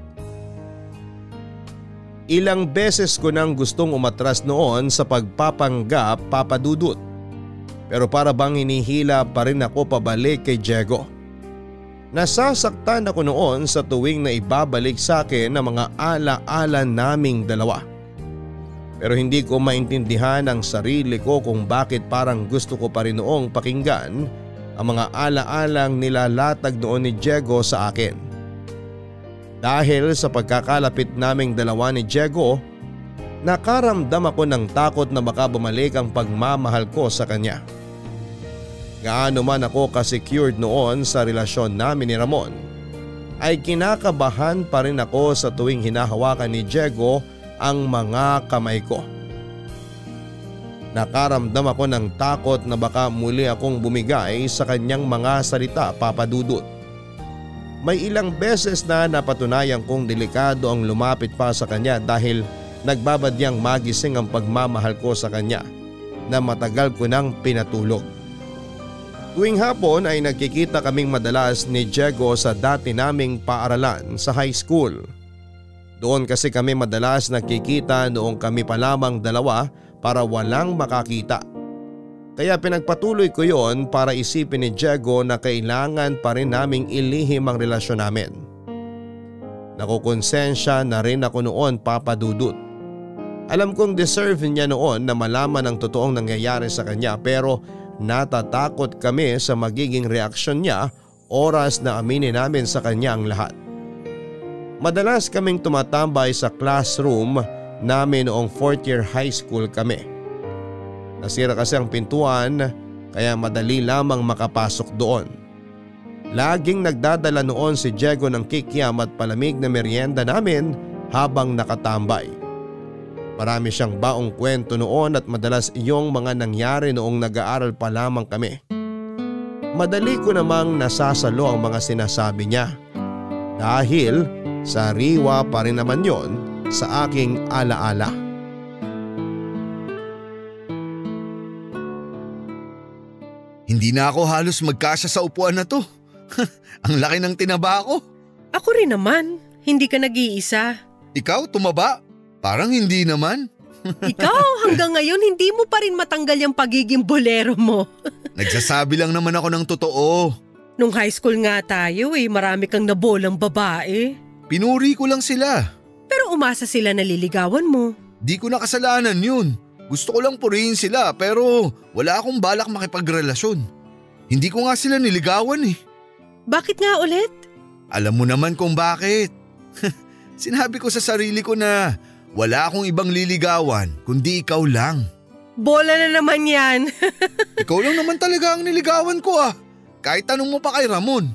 Ilang beses ko nang gustong umatras noon sa pagpapanggap, Papa Dudut. Pero para bang hinihila pa rin ako pabalik kay Diego. Nasasaktan ako noon sa tuwing na ibabalik sa akin ang mga ala-ala naming dalawa. Pero hindi ko maintindihan ang sarili ko kung bakit parang gusto ko pa rin noong pakinggan ang mga ala-alang nilalatag noon ni Diego sa akin. Dahil sa pagkakalapit naming dalawa ni Diego, nakaramdam ako ng takot na baka bumalik ang pagmamahal ko sa kanya. Gaano man ako ka-secured noon sa relasyon namin ni Ramon, ay kinakabahan pa rin ako sa tuwing hinahawakan ni Diego ang mga kamay ko. Nakaramdam ako ng takot na baka muli akong bumigay sa kanyang mga salita, Papa Dudut. May ilang beses na napatunayan kong delikado ang lumapit pa sa kanya dahil nagbabadyang magising ang pagmamahal ko sa kanya na matagal ko nang pinatulog. Tuwing hapon ay nagkikita kaming madalas ni Diego sa dati naming paaralan sa high school. Doon kasi kami madalas nagkikita noong kami pa lamang dalawa para walang makakita. Kaya pinagpatuloy ko yon para isipin ni Diego na kailangan pa rin naming ilihim ang relasyon namin. Nakukonsensya na rin ako noon, Papa Dudut. Alam kong deserve niya noon na malaman ang totoong nangyayari sa kanya pero natatakot kami sa magiging reaksyon niya oras na aminin namin sa kanya ang lahat. Madalas kaming tumatambay sa classroom namin noong 4th year high school kami. Nasira kasi ang pintuan kaya madali lamang makapasok doon. Laging nagdadala noon si Diego ng kikiam at palamig na merienda namin habang nakatambay. Marami siyang baong kwento noon at madalas iyong mga nangyari noong nag-aaral pa lamang kami. Madali ko namang nasasalo ang mga sinasabi niya dahil sariwa pa rin naman yon sa aking alaala. Hindi na ako halos magkasya sa upuan na to. Ang laki ng tinaba ko. Ako rin naman, hindi ka nag-iisa. Ikaw tumaba? Parang hindi naman. Ikaw hanggang ngayon hindi mo pa rin matanggal yung pagiging bolero mo. Nagsasabi lang naman ako ng totoo. Nung high school nga tayo marami kang nabolang babae. Pinuri ko lang sila. Pero umasa sila na liligawan mo. Di ko na kasalanan yun. Gusto ko lang purihin sila pero wala akong balak makipagrelasyon. Hindi ko nga sila niligawan eh. Bakit nga ulit? Alam mo naman kung bakit. Sinabi ko sa sarili ko na wala akong ibang liligawan kundi ikaw lang. Bola na naman yan. Ikaw lang naman talaga ang niligawan ko ah. Kahit tanong mo pa kay Ramon.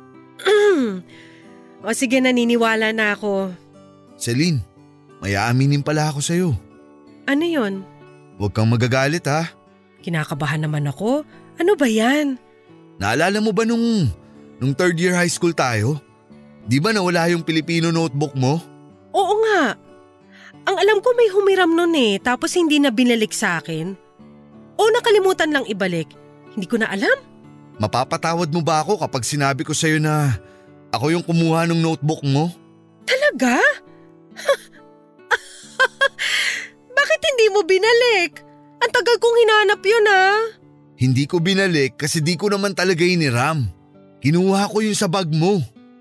O sige, naniniwala na ako. Celine, may aaminin pala ako sa'yo. Ano yon? Huwag kang magagalit ha. Kinakabahan naman ako. Ano ba yan? Naalala mo ba nung third year high school tayo? Di ba nawala yung Filipino notebook mo? Oo nga. Ang alam ko may humiram nun eh, tapos hindi na binalik sa akin. O nakalimutan lang ibalik. Hindi ko na alam. Mapapatawad mo ba ako kapag sinabi ko sa'yo na ako yung kumuha ng notebook mo? Talaga? Bakit hindi mo binalik? Ang tagal kong hinanap yun ah. Hindi ko binalik kasi di ko naman talaga iniram. Kinuha ko yun sa bag mo.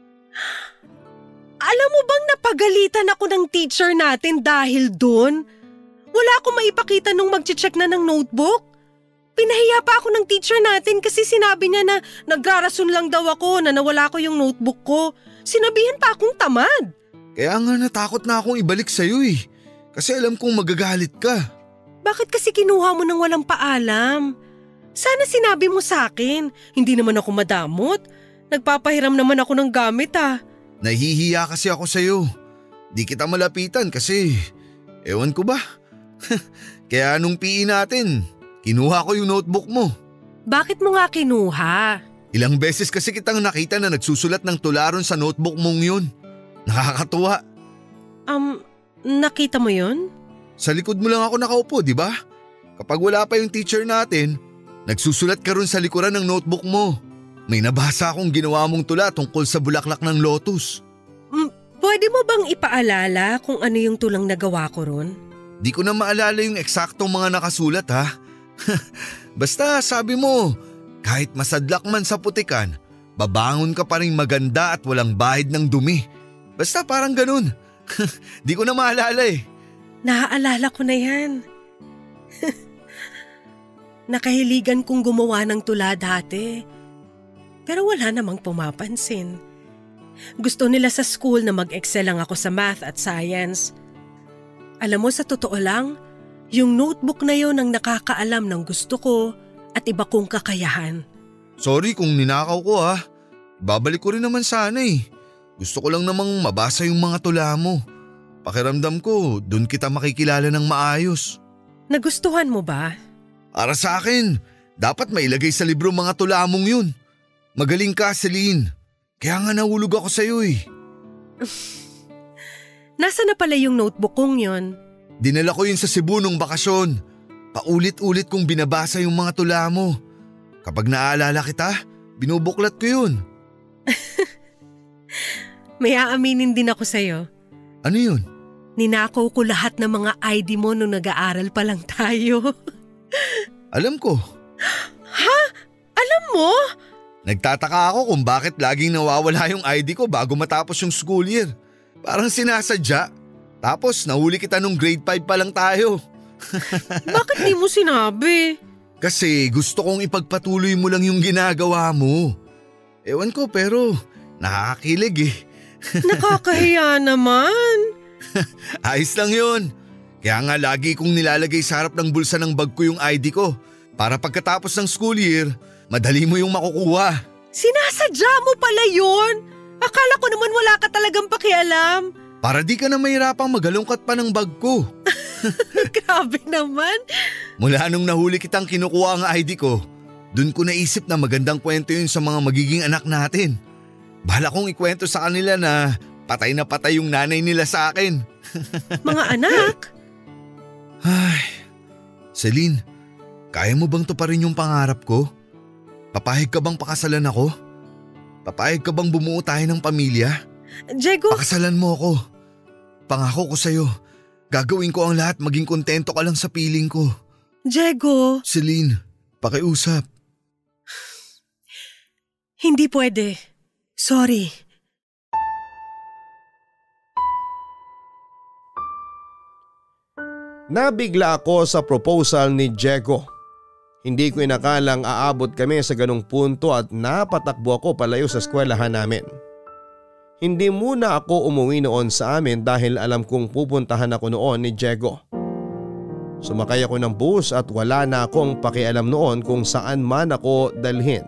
Alam mo bang napagalitan ako ng teacher natin dahil doon? Wala akong maipakita nung magche-check na ng notebook. Pinahiya pa ako ng teacher natin kasi sinabi niya na nagrarason lang daw ako na nawala ko yung notebook ko. Sinabihan pa akong tamad. Kaya nga natakot na akong ibalik sa'yo eh. Kasi alam kong magagalit ka. Bakit kasi kinuha mo nang walang paalam? Sana sinabi mo sa akin. Hindi naman ako madamot. Nagpapahiram naman ako ng gamit ah. Nahihiya kasi ako sa'yo. Di kita malapitan kasi ewan ko ba. Kaya nung PE natin, kinuha ko yung notebook mo. Bakit mo nga kinuha? Ilang beses kasi kitang nakita na nagsusulat ng tularon sa notebook mong yun. Nakakatuwa. Nakita mo yun? Sa likod mo lang ako nakaupo, di ba? Kapag wala pa yung teacher natin, nagsusulat ka ron sa likuran ng notebook mo. May nabasa akong ginawa mong tula tungkol sa bulaklak ng lotus. Pwede mo bang ipaalala kung ano yung tulang nagawa ko ron? Di ko na maalala yung eksaktong mga nakasulat ha. Basta sabi mo, kahit masadlak man sa putikan, babangon ka pa rin maganda at walang bahid ng dumi. Basta parang ganun. Di ko na maalala eh. Naaalala ko na yan. Nakahiligan kong gumawa ng tula dati. Pero wala namang pumapansin. Gusto nila sa school na mag-excel lang ako sa math at science. Alam mo, sa totoo lang, yung notebook na yon ang nakakaalam ng gusto ko at iba kong kakayahan. Sorry kung ninakaw ko ha. Babalik ko rin naman sana eh. Gusto ko lang namang mabasa yung mga tula mo. Pakiramdam ko, dun kita makikilala ng maayos. Nagustuhan mo ba? Para sa akin, dapat mailagay sa libro mga tula mong yun. Magaling ka, Celine. Kaya nga nahulog ako sa'yo eh. Nasa na pala yung notebook kong yun? Dinala ko yun sa Cebu nung bakasyon. Paulit-ulit kong binabasa yung mga tula mo. Kapag naaalala kita, binubuklat ko yun. May aaminin din ako sa'yo. Ano yun? Ninakaw ko lahat ng mga ID mo nung nag-aaral pa lang tayo. Alam ko. Ha? Alam mo? Nagtataka ako kung bakit laging nawawala yung ID ko bago matapos yung school year. Parang sinasadya. Tapos nahuli kita nung grade 5 pa lang tayo. Bakit di mo sinabi? Kasi gusto kong ipagpatuloy mo lang yung ginagawa mo. Ewan ko pero nakakakilig eh. Nakakahiya naman. Ayos lang yun. Kaya nga lagi kong nilalagay sa harap ng bulsa ng bag ko yung ID ko. Para pagkatapos ng school year, madali mo yung makukuha. Sinasadya mo pala yun? Akala ko naman wala ka talagang pakialam. Para di ka na mahirapang magalungkat pa ng bag ko. Grabe naman. Mula nung nahuli kitang kinukuha ang ID ko, dun ko naisip na magandang kwento yun sa mga magiging anak natin. Bahala kong ikwento sa kanila na patay yung nanay nila sa akin. Mga anak? Ay, Celine, kaya mo bang tuparin yung pangarap ko? Papayag ka bang pakasalan ako? Papayag ka bang bumuo tayo ng pamilya? Diego… Pakasalan mo ako. Pangako ko sa'yo, gagawin ko ang lahat maging kontento ka lang sa piling ko. Diego… Celine, pakiusap. Hindi pwede. Sorry. Nabigla ako sa proposal ni Diego. Hindi ko inakalang aabot kami sa ganong punto at napatakbo ako palayo sa eskwelahan namin. Hindi muna ako umuwi noon sa amin dahil alam kong pupuntahan ako noon ni Diego. Sumakay ako ng bus at wala na akong pakialam noon kung saan man ako dalhin.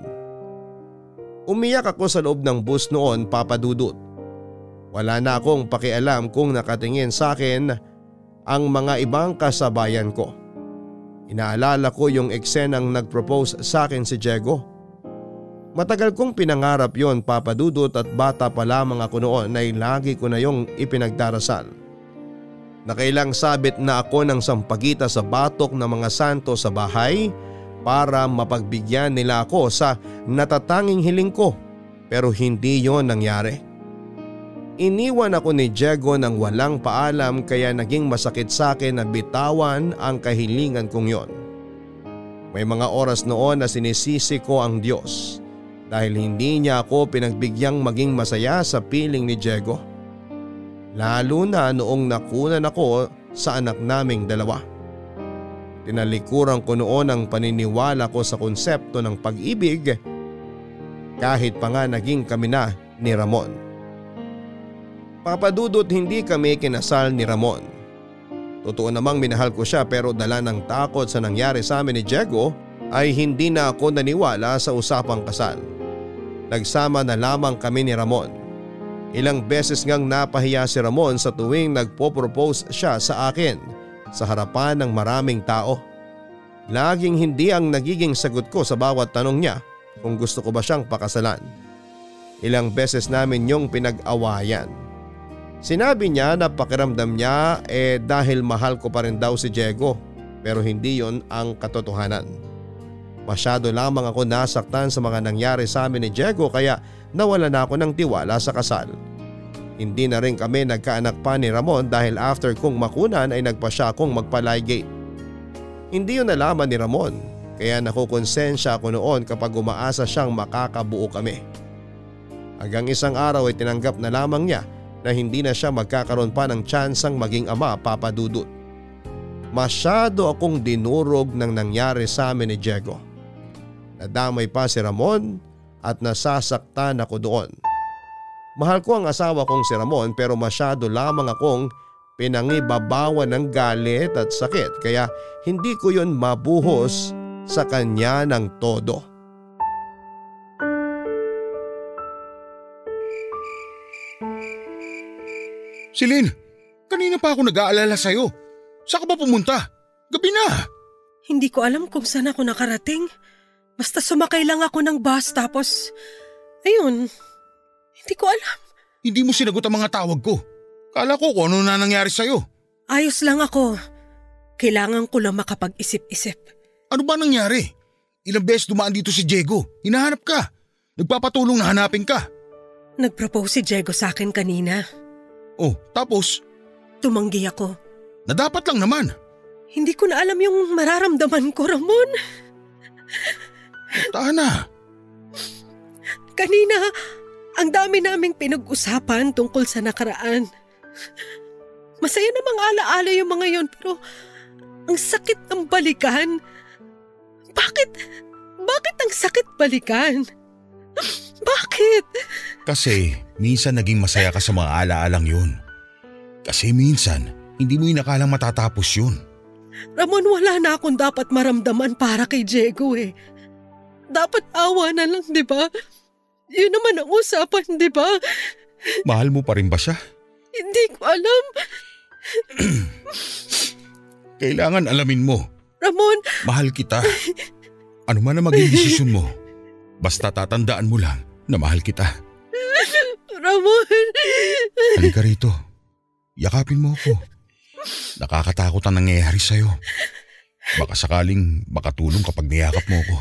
Umiyak ako sa loob ng bus noon, Papa Dudut. Wala na akong pakialam kung nakatingin sa akin ang mga ibang kasabayan ko. Inaalala ko yung eksenang nag-propose sa akin si Diego. Matagal kong pinangarap yon, Papa Dudut, at bata pa lamang ako noon ay lagi ko na yung ipinagdarasal. Nakailang sabit na ako ng sampagita sa batok ng mga santo sa bahay para mapagbigyan nila ako sa natatanging hiling ko, pero hindi yon nangyari. Iniwan ako ni Diego ng walang paalam kaya naging masakit sa akin na bitawan ang kahilingan kong yon. May mga oras noon na sinisisi ko ang Diyos dahil hindi niya ako pinagbigyan maging masaya sa piling ni Diego. Lalo na noong nakunan ako sa anak naming dalawa. Tinalikuran ko noon ang paniniwala ko sa konsepto ng pag-ibig kahit pa nga naging kami na ni Ramon. Papa Dudut, hindi kami kinasal ni Ramon. Totoo namang minahal ko siya pero dala ng takot sa nangyari sa amin ni Diego ay hindi na ako naniwala sa usapang kasal. Nagsama na lamang kami ni Ramon. Ilang beses ngang napahiya si Ramon sa tuwing nagpo-propose siya sa akin sa harapan ng maraming tao. Laging hindi ang nagiging sagot ko sa bawat tanong niya kung gusto ko ba siyang pakasalan. Ilang beses namin yung pinag-awayan. Sinabi niya na pakiramdam niya dahil mahal ko pa rin daw si Diego, pero hindi yon ang katotohanan. Masyado lamang ako nasaktan sa mga nangyari sa amin ni Diego kaya nawala na ako ng tiwala sa kasal. Hindi na rin kami nagkaanak pa ni Ramon dahil after kong makunan ay nagpa siya akong magpa-ligate. Hindi yun nalaman ni Ramon kaya nakukonsensya ako noon kapag umaasa siyang makakabuo kami. Hanggang isang araw ay tinanggap na lamang niya na hindi na siya magkakaroon pa ng tsansang maging ama, Papa Dudut. Masyado akong dinurog ng nangyari sa amin ni Diego. Nadamay pa si Ramon at nasasaktan ako doon. Mahal ko ang asawa kong si Ramon pero masyado lamang akong pinangibabawan ng galit at sakit kaya hindi ko yun mabuhos sa kanya ng todo. Celine, kanina pa ako nag-aalala sa'yo. Saan ka ba pumunta? Gabi na. Hindi ko alam kung saan ako nakarating. Basta sumakay lang ako ng bus tapos, ayun, hindi ko alam. Hindi mo sinagot ang mga tawag ko. Kala ko kung ano na nangyari sa'yo. Ayos lang ako. Kailangan ko lang makapag-isip-isip. Ano ba nangyari? Ilang beses dumaan dito si Diego. Hinahanap ka. Nagpapatulong na hanapin ka. Nag-propose si Diego sa akin kanina. Oh, tapos? Tumanggi ako. Na dapat lang naman. Hindi ko na alam yung mararamdaman ko, Ramon. Tahan na. Kanina, ang dami naming pinag-usapan tungkol sa nakaraan. Masaya namang alaala yung mga yon pero ang sakit ng balikan. Bakit ang sakit balikan? Bakit? Kasi minsan naging masaya ka sa mga alaalang yun. Kasi minsan hindi mo inakalang matatapos yun. Ramon, wala na akong dapat maramdaman para kay Diego eh. Dapat awa na lang, di ba? Yun naman ang usapan, di ba? Mahal mo pa rin ba siya? Hindi ko alam. Kailangan alamin mo. Ramon! Mahal kita. Ano man ang maging desisyon mo, basta tatandaan mo lang na mahal kita. Ramon! Halika rito. Yakapin mo ako. Nakakatakot ang nangyayari sa'yo. Baka sakaling makatulong kapag niyakap mo ako.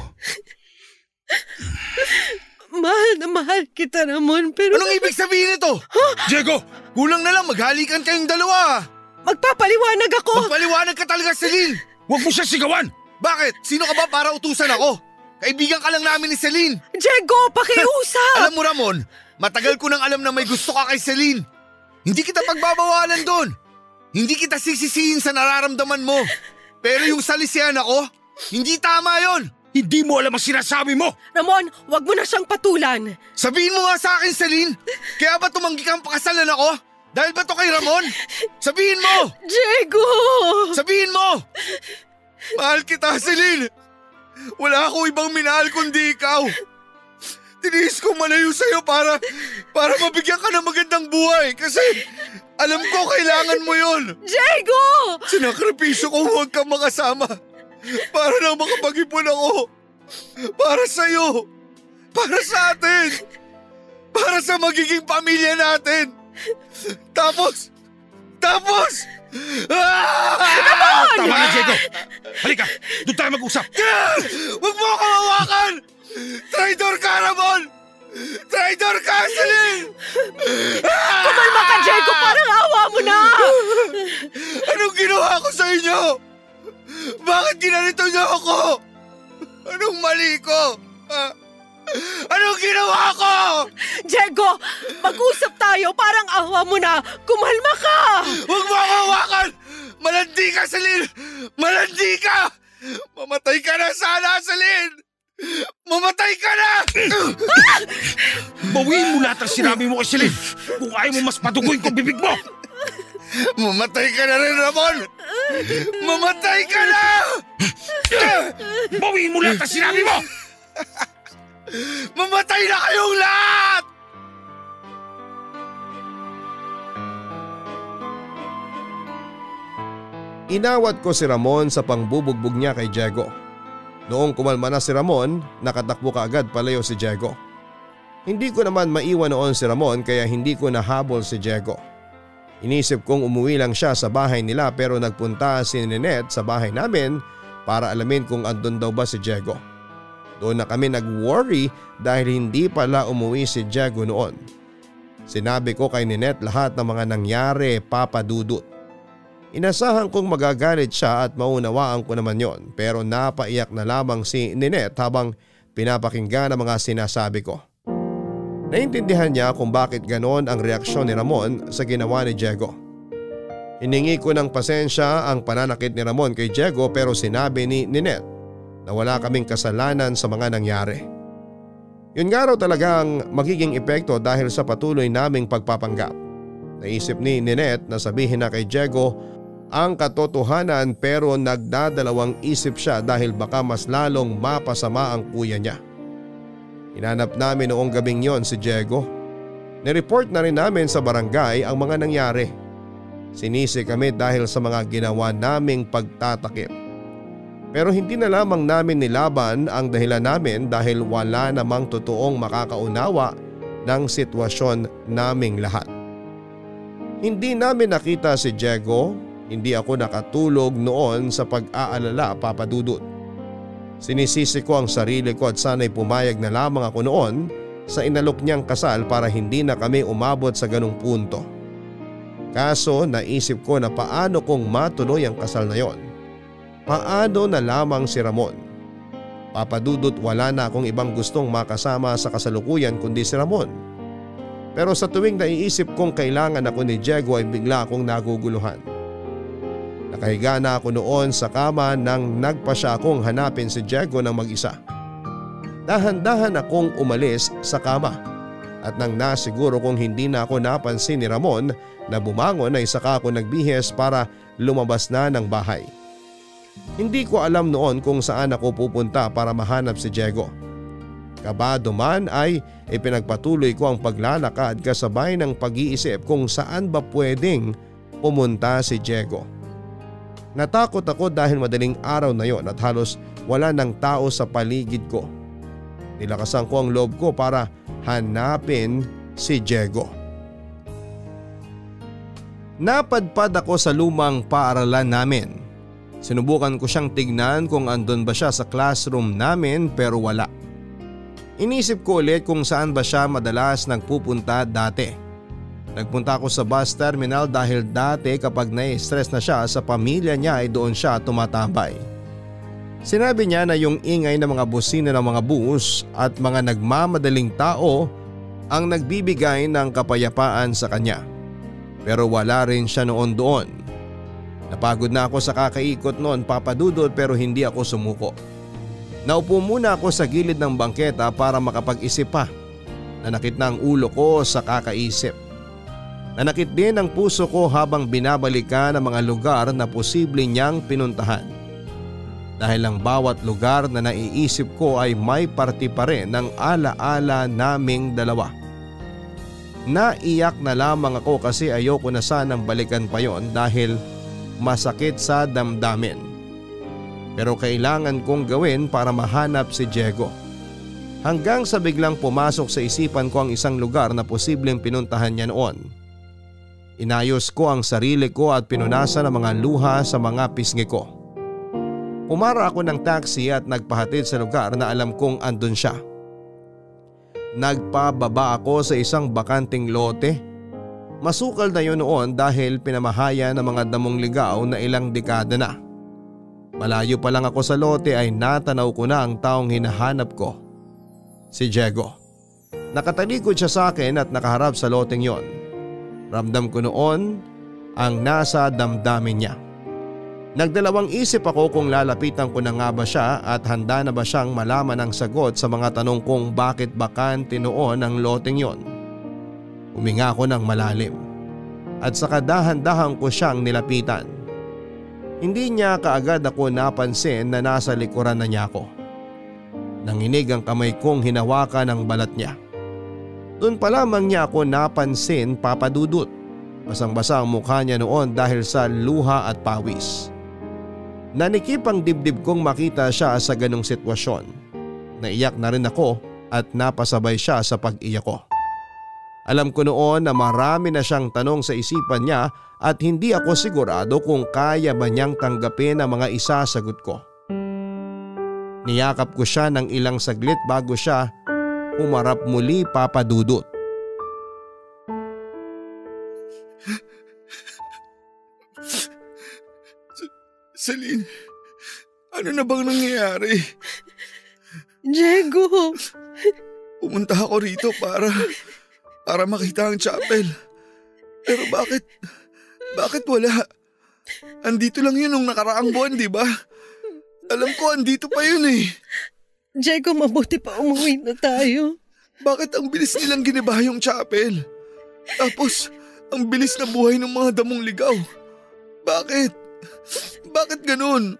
Mahal na mahal kita, Ramon, pero… Anong ibig sabihin nito? Huh? Diego, kulang na lang maghalikan kayong dalawa. Magpapaliwanag ako! Magpaliwanag ka talaga, Celine! Huwag mo siya sigawan! Bakit? Sino ka ba para utusan ako? Kaibigan ka lang namin ni Celine. Diego, pakiusap! Alam mo, Ramon, matagal ko nang alam na may gusto ka kay Celine. Hindi kita pagbabawalan doon. Hindi kita sisisihin sa nararamdaman mo. Pero yung salisihan ako, hindi tama yon. Hindi mo alam ang sinasabi mo! Ramon, wag mo na siyang patulan. Sabihin mo nga sa akin, Celine. Kaya ba tumanggi kang pakasalan ako? Dahil ba to kay Ramon? Sabihin mo! Diego! Sabihin mo! Mahal kita, Celine. Wala ako ibang minahal kundi ikaw. Tiniis ko malayo sa'yo para mabigyan ka ng magandang buhay kasi alam ko kailangan mo yon. Diego! Sinakripisyo ko huwag kang makasama para lang makapag-ipon ako. Para sa'yo. Para sa atin. Para sa magiging pamilya natin. Tapos! Tama na, Diego! Halika! Doon tayo mag-usap! Huwag mo ako hawakan! Traidor ka, Ramon! Traidor ka, Celine! Kumalma ka, Diego! Parang awa mo na! Anong ginawa ko sa inyo? Bakit ginanito niyo ako? Anong mali ko? Anong ginawa ko? Diego! Mag-usap tayo! Parang awa mo na! Kumalma ka! Huwag mo ako hawakan! Malandi ka, Celine! Malandi ka! Mamatay ka na sana, Celine! Mamatay ka na! Bawiin mo lahat ang sinabi mo kay Celine! Kung ayaw mo mas paduguin ko bibig mo! Mamatay ka na rin, Ramon! Mamatay ka na! Bawiin mo lahat ang sinabi mo! Mamatay na kayong lahat! Inawat ko si Ramon sa pangbubugbog niya kay Diego. Noong kumalma na si Ramon, nakatakbo kaagad palayo si Diego. Hindi ko naman maiwan noon si Ramon kaya hindi ko nahabol si Diego. Inisip kong umuwi lang siya sa bahay nila pero nagpunta si Ninette sa bahay namin para alamin kung andun daw ba si Diego. Doon na kami nag-worry dahil hindi pala umuwi si Diego noon. Sinabi ko kay Ninette lahat ng mga nangyari, Papa Dudut. Inasahan kong magagalit siya at maunawaan ko naman yon pero napaiyak na lamang si Ninette habang pinapakinggan ang mga sinasabi ko. Naintindihan niya kung bakit ganon ang reaksyon ni Ramon sa ginawa ni Diego. Hiningi ko ng pasensya ang pananakit ni Ramon kay Diego pero sinabi ni Ninette na wala kaming kasalanan sa mga nangyari. Yun nga raw talagang magiging epekto dahil sa patuloy naming pagpapanggap. Naisip ni Ninette na sabihin na kay Diego ang katotohanan pero nagdadalawang isip siya dahil baka mas lalong mapasama ang kuya niya. Hinanap namin noong gabing yon si Diego. Nireport na rin namin sa barangay ang mga nangyari. Sinisi kami dahil sa mga ginawa naming pagtatakip. Pero hindi na lamang namin nilaban ang dahilan namin dahil wala namang totoong makakaunawa ng sitwasyon naming lahat. Hindi namin nakita si Diego. Hindi ako nakatulog noon sa pag-aalala, Papa Dudut. Sinisisi ko ang sarili ko at sana'y pumayag na lamang ako noon sa inalok niyang kasal para hindi na kami umabot sa ganung punto. Kaso naisip ko na paano kung matuloy ang kasal na yon? Paano na lamang si Ramon? Papa Dudut, wala na akong ibang gustong makasama sa kasalukuyan kundi si Ramon. Pero sa tuwing naiisip kong kailangan ako ni Diego ay bigla akong naguguluhan. Nakahiga na ako noon sa kama nang nagpasya akong hanapin si Diego ng mag-isa. Dahan-dahan akong umalis sa kama at nang nasiguro kong hindi na ako napansin ni Ramon na bumangon ay saka ako nagbihis para lumabas na ng bahay. Hindi ko alam noon kung saan ako pupunta para mahanap si Diego. Kabado man ay ipinagpatuloy ko ang paglalakad kasabay ng pag-iisip kung saan ba pwedeng pumunta si Diego. Natakot ako dahil madaling araw na yon at halos wala ng tao sa paligid ko. Nilakasan ko ang loob ko para hanapin si Diego. Napadpad ako sa lumang paaralan namin. Sinubukan ko siyang tignan kung andun ba siya sa classroom namin pero wala. Inisip ko ulit kung saan ba siya madalas nagpupunta dati. Nagpunta ako sa bus terminal dahil dati kapag nai-stress na siya sa pamilya niya ay doon siya tumatambay. Sinabi niya na yung ingay ng mga busina ng mga bus at mga nagmamadaling tao ang nagbibigay ng kapayapaan sa kanya. Pero wala rin siya noon doon Napagod na ako sa kakaikot noon, Papa Dudut, pero hindi ako sumuko. Naupo muna ako sa gilid ng bangketa para makapag-isip pa. Nanakit na ang ulo ko sa kakaisip. Nanakit din ang puso ko habang binabalikan ang mga lugar na posible niyang pinuntahan. Dahil ang bawat lugar na naiisip ko ay may parte pa rin ng alaala naming dalawa. Naiyak na lamang ako kasi ayoko na sanang balikan pa yon dahil masakit sa damdamin. Pero kailangan kong gawin para mahanap si Diego. Hanggang sa biglang pumasok sa isipan ko ang isang lugar na posibleng pinuntahan niya noon. Inayos ko ang sarili ko at pinunasan ang mga luha sa mga pisngi ko. Umara ako ng taxi at nagpahatid sa lugar na alam kong andun siya. Nagpababa ako sa isang bakanting lote. Masukal na yun noon dahil pinamahaya ng mga damong ligaw na ilang dekada na. Malayo pa lang ako sa lote ay natanaw ko na ang taong hinahanap ko. Si Diego. Nakatalikod siya sa akin at nakaharap sa loteng yon. Ramdam ko noon ang nasa damdamin niya. Nagdalawang isip ako kung lalapitan ko na nga ba siya at handa na ba siyang malaman ang sagot sa mga tanong kung bakit bakante noon ang loteng yon. Huminga ako ng malalim at saka dahan-dahan ko siyang nilapitan. Hindi niya kaagad ako napansin na nasa likuran na niya ako. Nanginig ang kamay kong hinawakan ang balat niya. Doon pa lamang niya ako napansin, Papa Dudut. Basang-basa ang mukha niya noon dahil sa luha at pawis. Nanikip ang dibdib kong makita siya sa ganong sitwasyon. Naiyak na rin ako at napasabay siya sa pag-iyak ko. Alam ko noon na marami na siyang tanong sa isipan niya at hindi ako sigurado kung kaya ba niyang tanggapin ang mga isasagot ko. Niyakap ko siya ng ilang saglit bago siya umarap muli, Papa Dudut. Celine, ano na bang nangyayari? Diego! Pumunta ako rito para makita ang chapel. Pero bakit wala? Andito lang yun nung nakaraang buwan, di ba? Alam ko andito pa yun eh. Diego, mabuti pa umuwi na tayo. Bakit ang bilis nilang giniba yung chapel? Tapos, ang bilis na buhay ng mga damong ligaw. Bakit? Bakit ganun?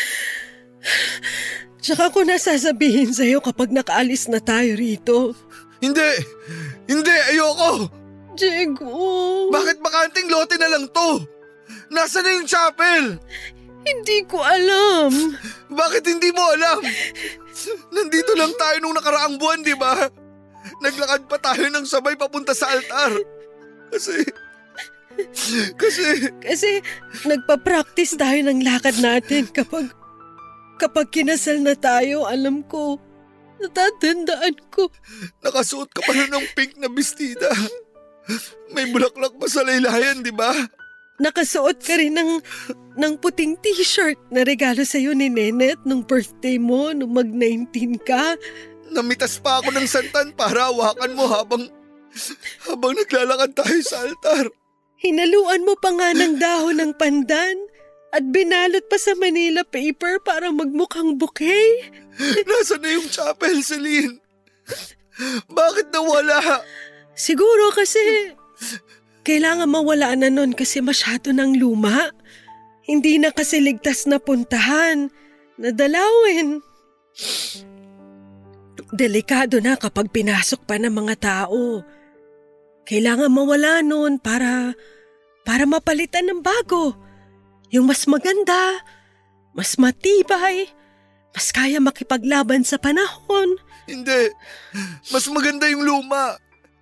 Tsaka ko nasasabihin sa'yo kapag nakaalis na tayo rito. Hindi, ayoko! Diego! Bakit bakanting lote na lang to? Nasaan na yung chapel? Hindi ko alam. Bakit hindi mo alam? Nandito lang tayo nung nakaraang buwan, di ba? Naglakad pa tayo ng sabay papunta sa altar. Kasi nagpa-practice tayo ng lakad natin kapag kinasal na tayo, alam ko. Natatandaan ko. Nakasuot ka pala ng pink na bestida. May bulaklak pa sa laylayan, di ba? Nakasuot ka rin ng puting t-shirt na regalo sa'yo ni Nenet nung birthday mo, nung mag-19 ka. Namitas pa ako ng santan para hawakan mo habang naglalakad tayo sa altar. Hinaluan mo pa nga ng dahon ng pandan at binalot pa sa Manila paper para magmukhang bouquet. Nasaan na yung chapel, Celine? Bakit nawala? Siguro kasi kailangan mawala na nun kasi masyado ng luma. Hindi na kasi ligtas na puntahan, nadalawin. Delikado na kapag pinasok pa ng mga tao. Kailangan mawala nun para mapalitan ng bago. Yung mas maganda, mas matibay, mas kaya makipaglaban sa panahon. Hindi, mas maganda yung luma.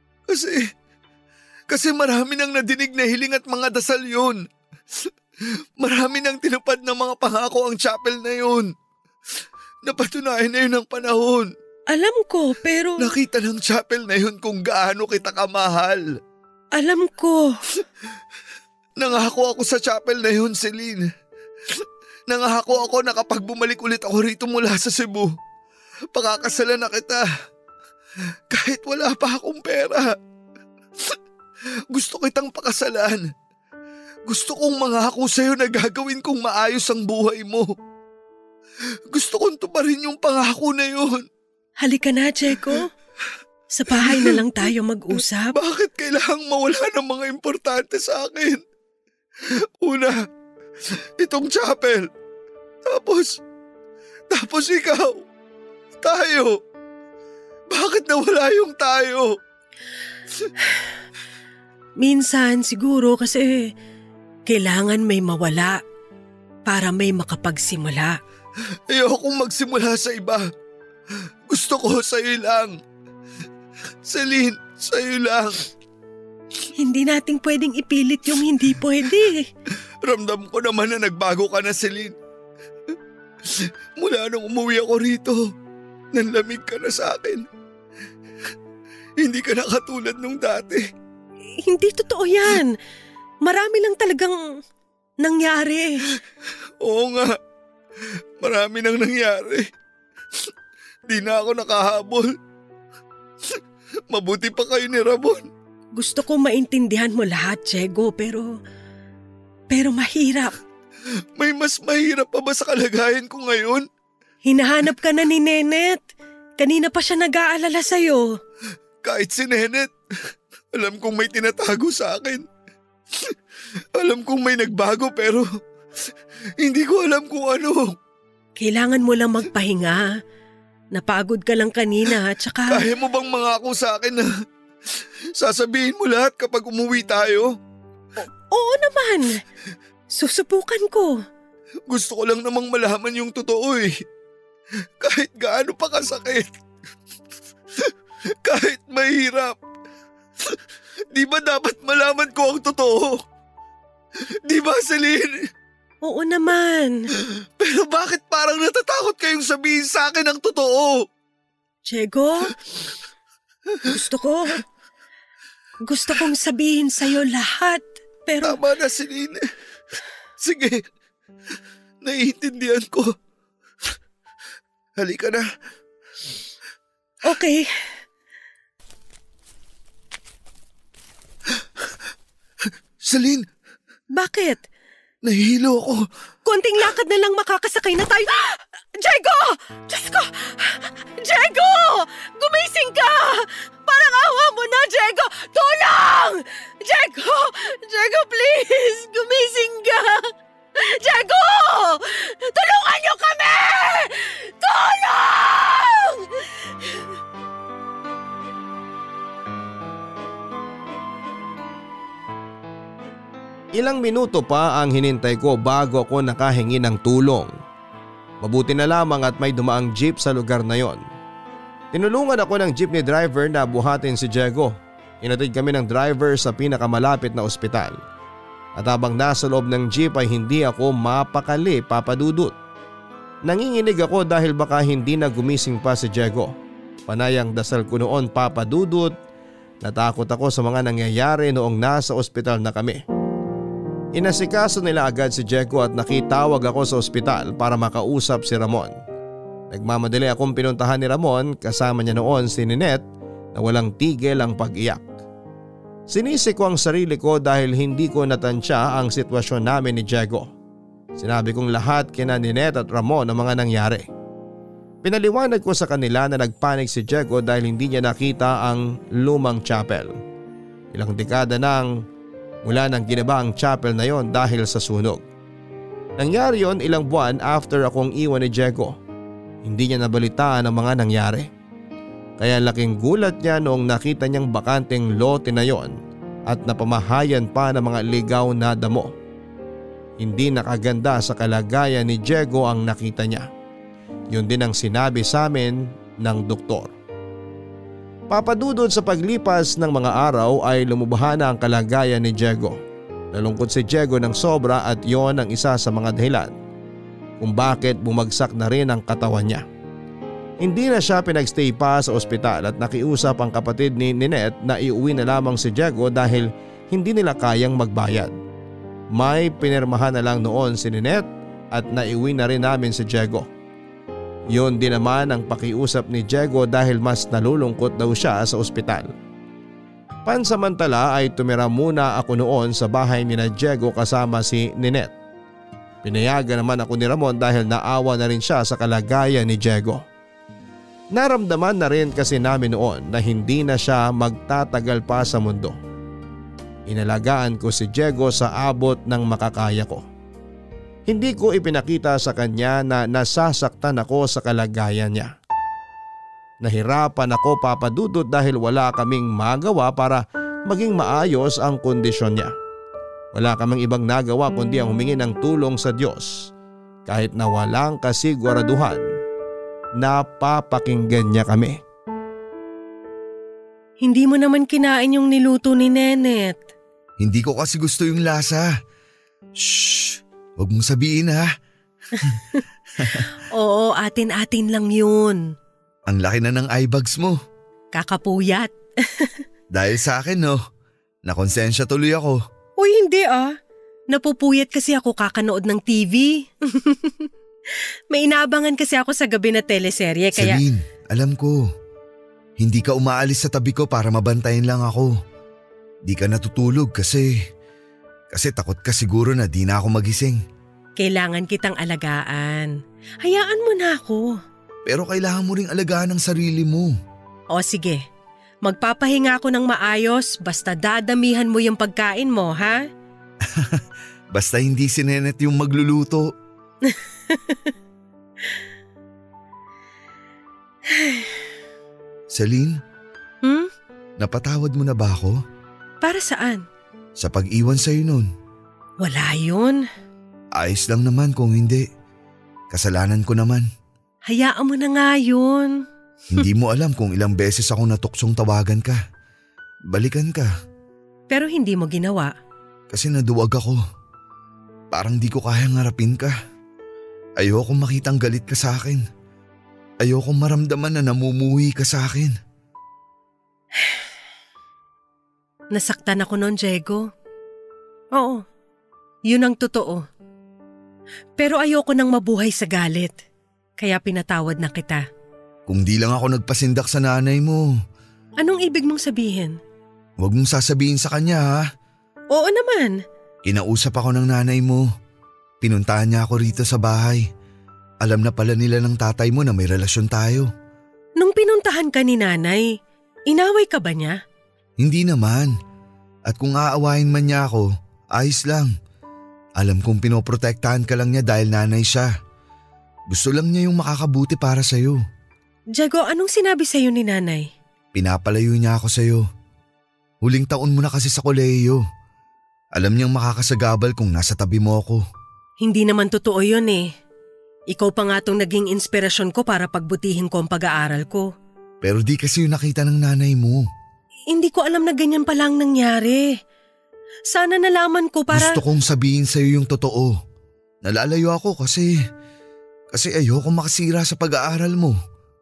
Kasi marami nang nadinig na hiling at mga dasal yun. Marami nang tinupad ng mga pangako ang chapel na yun. Napatunayan na yun ng panahon. Alam ko, pero... Nakita ng chapel na yun kung gaano kita kamahal. Alam ko. Nangako ako sa chapel na yun, Celine. Nangako ako na kapag bumalik ulit ako rito mula sa Cebu, pakakasalan na kita. Kahit wala pa akong pera. Gusto kitang pakasalan. Gusto kong mangako sa'yo na gagawin kong maayos ang buhay mo. Gusto kong tuparin yung pangako na yun. Halika na, Diego. Sa bahay na lang tayo mag-usap. Bakit kailangang mawala ng mga importante sa akin? Una, itong chapel. Tapos ikaw. Tayo. Bakit nawala yung tayo? Minsan siguro kasi kailangan may mawala para may makapagsimula. Ayokong magsimula sa iba. Gusto ko sa'yo lang. Celine, sa'yo lang. Hindi nating pwedeng ipilit yung hindi pwede. Ramdam ko naman na nagbago ka na, Celine. Mula nung umuwi ako rito, nanlamig ka na sa akin. Hindi ka na katulad nung dati. Hindi totoo yan. Marami lang talagang nangyari. Oo nga, marami nang nangyari. Di na ako nakahabol. Mabuti pa kayo ni Ramon. Gusto ko maintindihan mo lahat, Diego, pero mahirap. May mas mahirap pa ba sa kalagayan ko ngayon? Hinahanap ka na ni Nenet. Kanina pa siya nag-aalala sa'yo. Kahit si Nenet, alam kong may tinatago sa akin. Alam kong may nagbago pero hindi ko alam kung ano. Kailangan mo lang magpahinga. Napagod ka lang kanina at saka… Kaya mo bang mangako sa akin na sasabihin mo lahat kapag umuwi tayo? Oo naman. Susubukan ko. Gusto ko lang namang malaman yung totoo eh. Kahit gaano pa kasakit. Kahit mahirap. Di ba dapat malaman ko ang totoo? Di ba, Celine? Oo naman. Pero bakit parang natatakot kayong sabihin sa akin ang totoo? Diego, gusto kong sabihin sa'yo lahat, pero… Tama na, Celine. Sige, naiintindihan ko. Halika na. Okay. Celine! Bakit? Nahihilo ako. Konting lakad na lang makakasakay na tayo. Diego! Diyos ko! Diego! Gumising ka! Parang awa mo na, Diego! Tulong! Diego! Diego, please! Gumising ka! Diego! Tulungan niyo kami! Tulong! Ilang minuto pa ang hinintay ko bago ako nakahingi ng tulong. Mabuti na lamang at may dumaang jeep sa lugar na yon. Tinulungan ako ng jeepney driver na buhatin si Diego. Inatid kami ng driver sa pinakamalapit na ospital. At habang nasa loob ng jeep ay hindi ako mapakali, Papa Dudut. Nanginginig ako dahil baka hindi na gumising pa si Diego. Panayang dasal ko noon, Papa Dudut. Natakot ako sa mga nangyayari noong nasa ospital na kami. Inasikaso nila agad si Diego at nakitawag ako sa ospital para makausap si Ramon. Nagmamadali akong pinuntahan ni Ramon, kasama niya noon si Ninette na walang tigil ang pag-iyak. Sinisi ko ang sarili ko dahil hindi ko natansya ang sitwasyon namin ni Diego. Sinabi kong lahat kina Ninette at Ramon ang mga nangyari. Pinaliwanag ko sa kanila na nagpanik si Diego dahil hindi niya nakita ang lumang chapel. Ilang dekada nang mula nang ginaba ang chapel na yon dahil sa sunog. Nangyari yon ilang buwan after akong iwan ni Diego. Hindi niya nabalitaan ang mga nangyari. Kaya laking gulat niya noong nakita niyang bakanteng lote na yon at napamahayan pa ng mga ligaw na damo. Hindi nakaganda sa kalagayan ni Diego ang nakita niya. Yun din ang sinabi sa amin ng doktor. Papadudod sa paglipas ng mga araw ay lumubha na ang kalagayan ni Diego. Nalungkot si Diego ng sobra at yon ang isa sa mga dahilan kung bakit bumagsak na rin ang katawan niya. Hindi na siya pinagstay pa sa ospital at nakiusap ang kapatid ni Ninette na iuwi na lamang si Diego dahil hindi nila kayang magbayad. May pinirmahan na lang noon si Ninette at naiuwi na rin namin si Diego. Yun din naman ang pakiusap ni Diego dahil mas nalulungkot daw siya sa ospital. Pansamantala ay tumira muna ako noon sa bahay ni Diego kasama si Ninette. Pinayagan naman ako ni Ramon dahil naawa na rin siya sa kalagayan ni Diego. Naramdaman na rin kasi namin noon na hindi na siya magtatagal pa sa mundo. Inalagaan ko si Diego sa abot ng makakaya ko. Hindi ko ipinakita sa kanya na nasasaktan ako sa kalagayan niya. Nahirapan ako, Papa Dudut, dahil wala kaming magawa para maging maayos ang kondisyon niya. Wala kaming ibang nagawa kundi ang humingi ng tulong sa Diyos kahit na walang kasiguraduhan na papakinggan niya kami. Hindi mo naman kinain yung niluto ni Nenet. Hindi ko kasi gusto yung lasa. Shh! Huwag mong sabihin ha. Oo, atin-atin lang yun. Ang laki na ng eye bags mo. Kakapuyat. Dahil sa akin no, nakonsensya tuloy ako. Uy, hindi ah. Napupuyat kasi ako kakanood ng TV. May inaabangan kasi ako sa gabi na teleserye kaya… Celine, alam ko. Hindi ka umaalis sa tabi ko para mabantayan lang ako. Di ka natutulog kasi takot ka siguro na di na ako magising. Kailangan kitang alagaan. Hayaan mo na ako. Pero kailangan mo ring alagaan ang sarili mo. O sige, magpapahinga ako ng maayos basta dadamihan mo yung pagkain mo, ha? Basta hindi si Nenet yung magluluto. Celine? Napatawad mo na ba ako? Para saan? Sa pag-iwan sa'yo nun. Wala yun. Ayos lang naman kung hindi. Kasalanan ko naman. Hayaan mo na nga yun. Hindi mo alam kung ilang beses ako natuksong tawagan ka. Balikan ka. Pero hindi mo ginawa. Kasi naduwag ako. Parang di ko kayang harapin ka. Ayokong makitang galit ka sa akin. Ayokong maramdaman na namumuhi ka sa akin. Nasaktan ako noon, Diego. Oo, yun ang totoo. Pero ayoko nang mabuhay sa galit. Kaya pinatawad na kita. Kung di lang ako nagpasindak sa nanay mo. Anong ibig mong sabihin? Huwag mong sasabihin sa kanya ha. Oo naman. Kinausap ako ng nanay mo. Pinuntahan niya ako rito sa bahay. Alam na pala nila ng tatay mo na may relasyon tayo. Nung pinuntahan ka ni nanay, inaway ka ba niya? Hindi naman. At kung aawahin man niya ako, ayos lang. Alam kong pinoprotektahan ka lang niya dahil nanay siya. Gusto lang niya yung makakabuti para sa'yo. Diego, anong sinabi sa'yo ni nanay? Pinapalayo niya ako sa'yo. Huling taon mo na kasi sa kolehiyo. Alam niyang makakasagabal kung nasa tabi mo ako. Hindi naman totoo yun eh. Ikaw pa nga tong naging inspirasyon ko para pagbutihin ko ang pag-aaral ko. Pero di kasi yung nakita ng nanay mo. Hindi ko alam na ganyan pa lang nangyari. Sana nalaman ko para… Gusto kong sabihin sa'yo yung totoo. Nalalayo ako kasi ayoko makasira sa pag-aaral mo.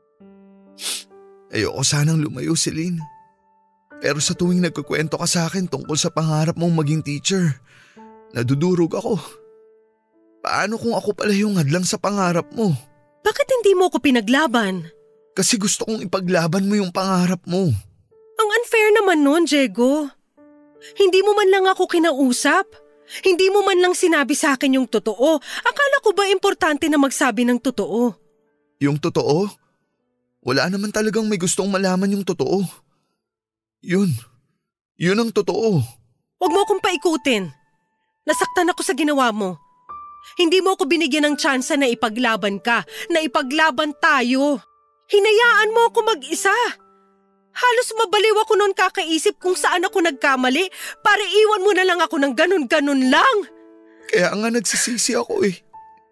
Ayoko sanang lumayo, Celine. Pero sa tuwing nagkukwento ka sa akin tungkol sa pangarap mong maging teacher, nadudurog ako. Paano kung ako pala yung hadlang sa pangarap mo? Bakit hindi mo ko pinaglaban? Kasi gusto kong ipaglaban mo yung pangarap mo. Ang unfair naman nun, Diego. Hindi mo man lang ako kinausap. Hindi mo man lang sinabi sa akin yung totoo. Akala ko ba importante na magsabi ng totoo? Yung totoo? Wala naman talagang may gustong malaman yung totoo. Yun ang totoo. Huwag mo akong paikutin. Nasaktan ako sa ginawa mo. Hindi mo ako binigyan ng tsansa na ipaglaban ka, na ipaglaban tayo. Hinayaan mo ako mag-isa. Halos mabaliw ako noon kakaisip kung saan ako nagkamali para iwan mo na lang ako ng ganun-ganun lang. Kaya nga nagsisisi ako eh.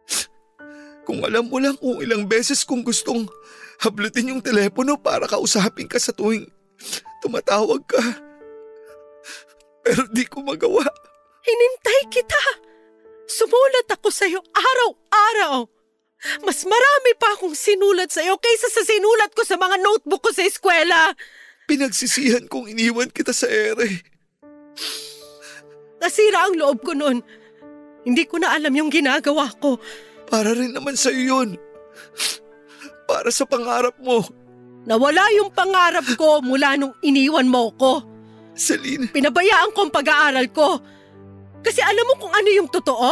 Kung alam mo lang kung ilang beses kong gustong hablutin yung telepono para kausapin ka sa tuwing tumatawag ka. Pero di ko magawa. Hinintay kita. Sumulat ako sa'yo araw-araw. Mas marami pa akong sinulat sa'yo kaysa sa sinulat ko sa mga notebook ko sa eskwela. Pinagsisihan kong iniwan kita sa ere. Nasira ang loob ko noon. Hindi ko na alam yung ginagawa ko. Para rin naman sa'yo yun. Para sa pangarap mo. Nawala yung pangarap ko mula nung iniwan mo ko. Celine. Pinabayaan ko ang pag-aaral ko. Kasi alam mo kung ano yung totoo?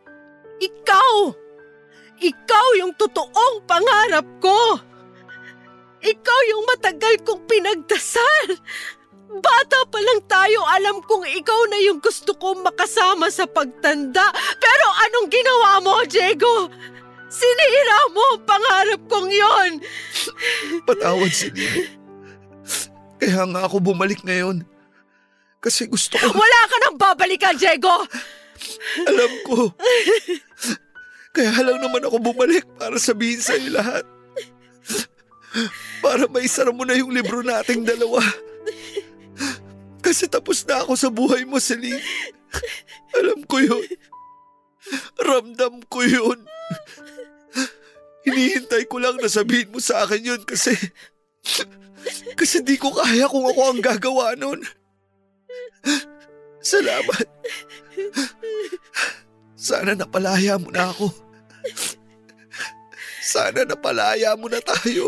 Ikaw yung totoong pangarap ko. Ikaw yung matagal kong pinagdasal. Bata pa lang tayo, alam kong ikaw na yung gusto kong makasama sa pagtanda. Pero anong ginawa mo, Diego? Sinira mo ang pangarap kong yon. Patawad, Celine. Kaya nga ako bumalik ngayon. Kasi gusto ko… Wala ka nang babalikan, Diego! Alam ko. Kaya lang naman ako bumalik para sabihin sa'yo lahat. Para maisara mo na yung libro nating dalawa. Kasi tapos na ako sa buhay mo, Celine. Alam ko yun. Ramdam ko yun. Hinihintay ko lang na sabihin mo sa akin yun kasi di ko kaya kung ako ang gagawa nun. Salamat. Sana napalaya mo na ako. Sana napalaya mo na tayo.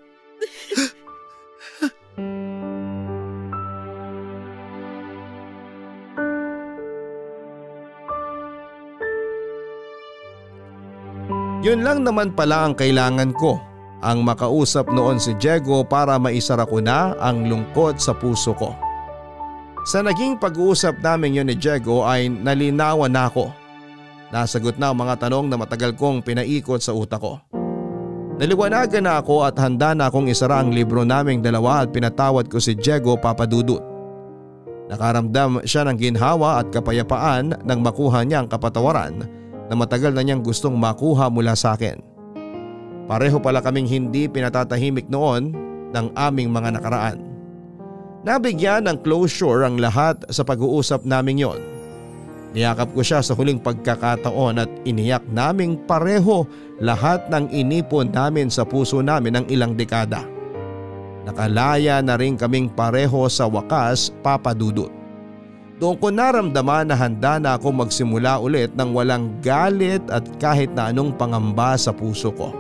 Yun lang naman pala ang kailangan ko, ang makausap noon si Diego para maisara ko na ang lungkot sa puso ko. Sa naging pag-uusap namin yun ni Diego ay nalinawan na ako. Nasagot na ang mga tanong na matagal kong pinaikot sa utak ko. Naliwanagan na ako at handa na akong isara ang libro naming dalawa at pinatawad ko si Diego Papadudut. Nakaramdam siya ng ginhawa at kapayapaan nang makuha niya ang kapatawaran na matagal na niyang gustong makuha mula sa akin. Pareho pala kaming hindi pinatatahimik noon ng aming mga nakaraan. Nabigyan ng closure ang lahat sa pag-uusap naming yon. Niyakap ko siya sa huling pagkakataon at iniyak naming pareho lahat ng inipon namin sa puso namin ng ilang dekada. Nakalaya na rin kaming pareho sa wakas, Papa Dudut. Doon ko naramdaman na handa na ako magsimula ulit ng walang galit at kahit na anong pangamba sa puso ko.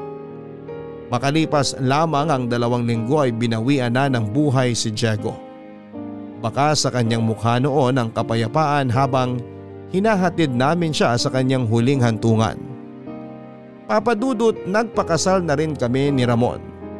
Makalipas lamang ang 2 linggo ay binawian na ng buhay si Diego. Baka sa kanyang mukha noon ang kapayapaan habang hinahatid namin siya sa kanyang huling hantungan. Papadudot, nagpakasal na rin kami ni Ramon.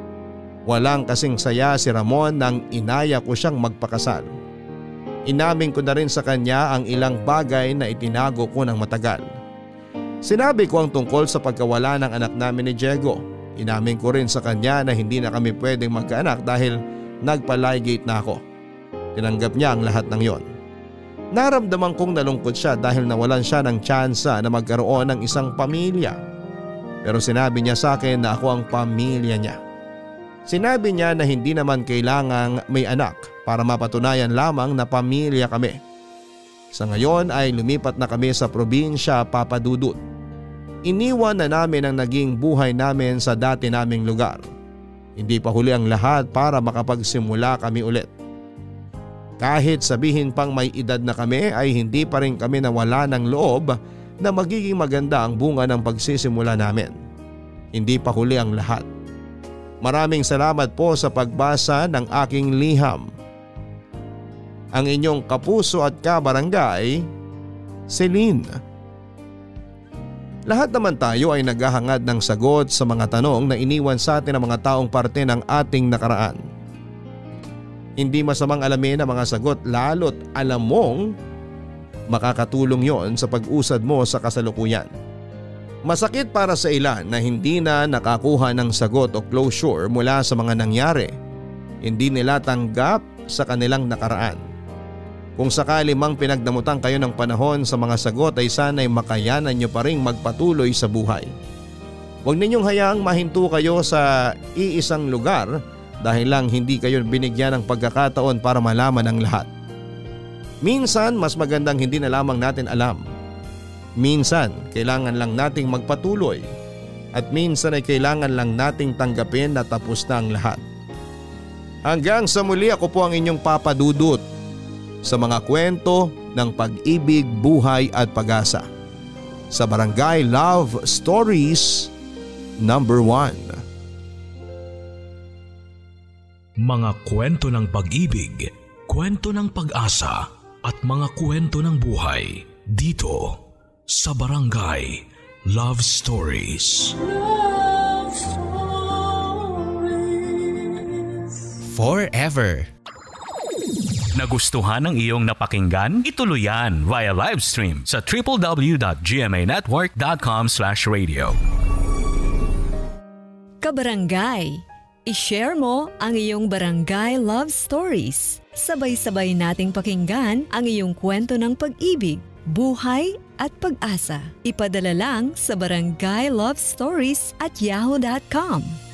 Walang kasing saya si Ramon nang inaya ko siyang magpakasal. Inamin ko na rin sa kanya ang ilang bagay na itinago ko ng matagal. Sinabi ko ang tungkol sa pagkawala ng anak namin ni Diego. Inamin ko rin sa kanya na hindi na kami pwedeng magkaanak dahil nagpa-ligate na ako. Tinanggap niya ang lahat ng yon. Naramdaman kong nalungkot siya dahil nawalan siya ng tsansa na magkaroon ng isang pamilya. Pero sinabi niya sa akin na ako ang pamilya niya. Sinabi niya na hindi naman kailangang may anak para mapatunayan lamang na pamilya kami. Sa ngayon ay lumipat na kami sa probinsya, Papa Dudut. Iniwan na namin ang naging buhay namin sa dati naming lugar. Hindi pa huli ang lahat para makapagsimula kami ulit. Kahit sabihin pang may edad na kami ay hindi pa rin kami nawala ng loob na magiging maganda ang bunga ng pagsisimula namin. Hindi pa huli ang lahat. Maraming salamat po sa pagbasa ng aking liham. Ang inyong kapuso at kabarangay, Celine. Lahat naman tayo ay naghahangad ng sagot sa mga tanong na iniwan sa atin ng mga taong parte ng ating nakaraan. Hindi masamang alamin ang mga sagot lalo't alam mong makakatulong yon sa pag-usad mo sa kasalukuyan. Masakit para sa ilan na hindi na nakakuha ng sagot o closure mula sa mga nangyari. Hindi nila tanggap sa kanilang nakaraan. Kung sakali mang pinagdamutan kayo ng panahon sa mga sagot ay sana'y makayanan nyo pa rin magpatuloy sa buhay. Huwag ninyong hayaang mahinto kayo sa iisang lugar dahil lang hindi kayo binigyan ng pagkakataon para malaman ang lahat. Minsan mas magandang hindi na lamang natin alam. Minsan kailangan lang nating magpatuloy at minsan ay kailangan lang nating tanggapin na tapos na ang lahat. Hanggang sa muli, ako po ang inyong Papa Dudut sa mga kwento ng pag-ibig, buhay at pag-asa sa Barangay Love Stories number 1. Mga kwento ng pag-ibig, kwento ng pag-asa at mga kwento ng buhay dito sa Barangay Love Stories. Love Stories. Forever. Nagustuhan ng iyong napakinggan? Ituloy yan via live stream sa www.gmanetwork.com/radio. Kabarangay, i-share mo ang iyong barangay love stories. Sabay-sabay nating pakinggan ang iyong kwento ng pag-ibig, buhay at pag-asa. Ipadala lang sa barangaylovestories@yahoo.com.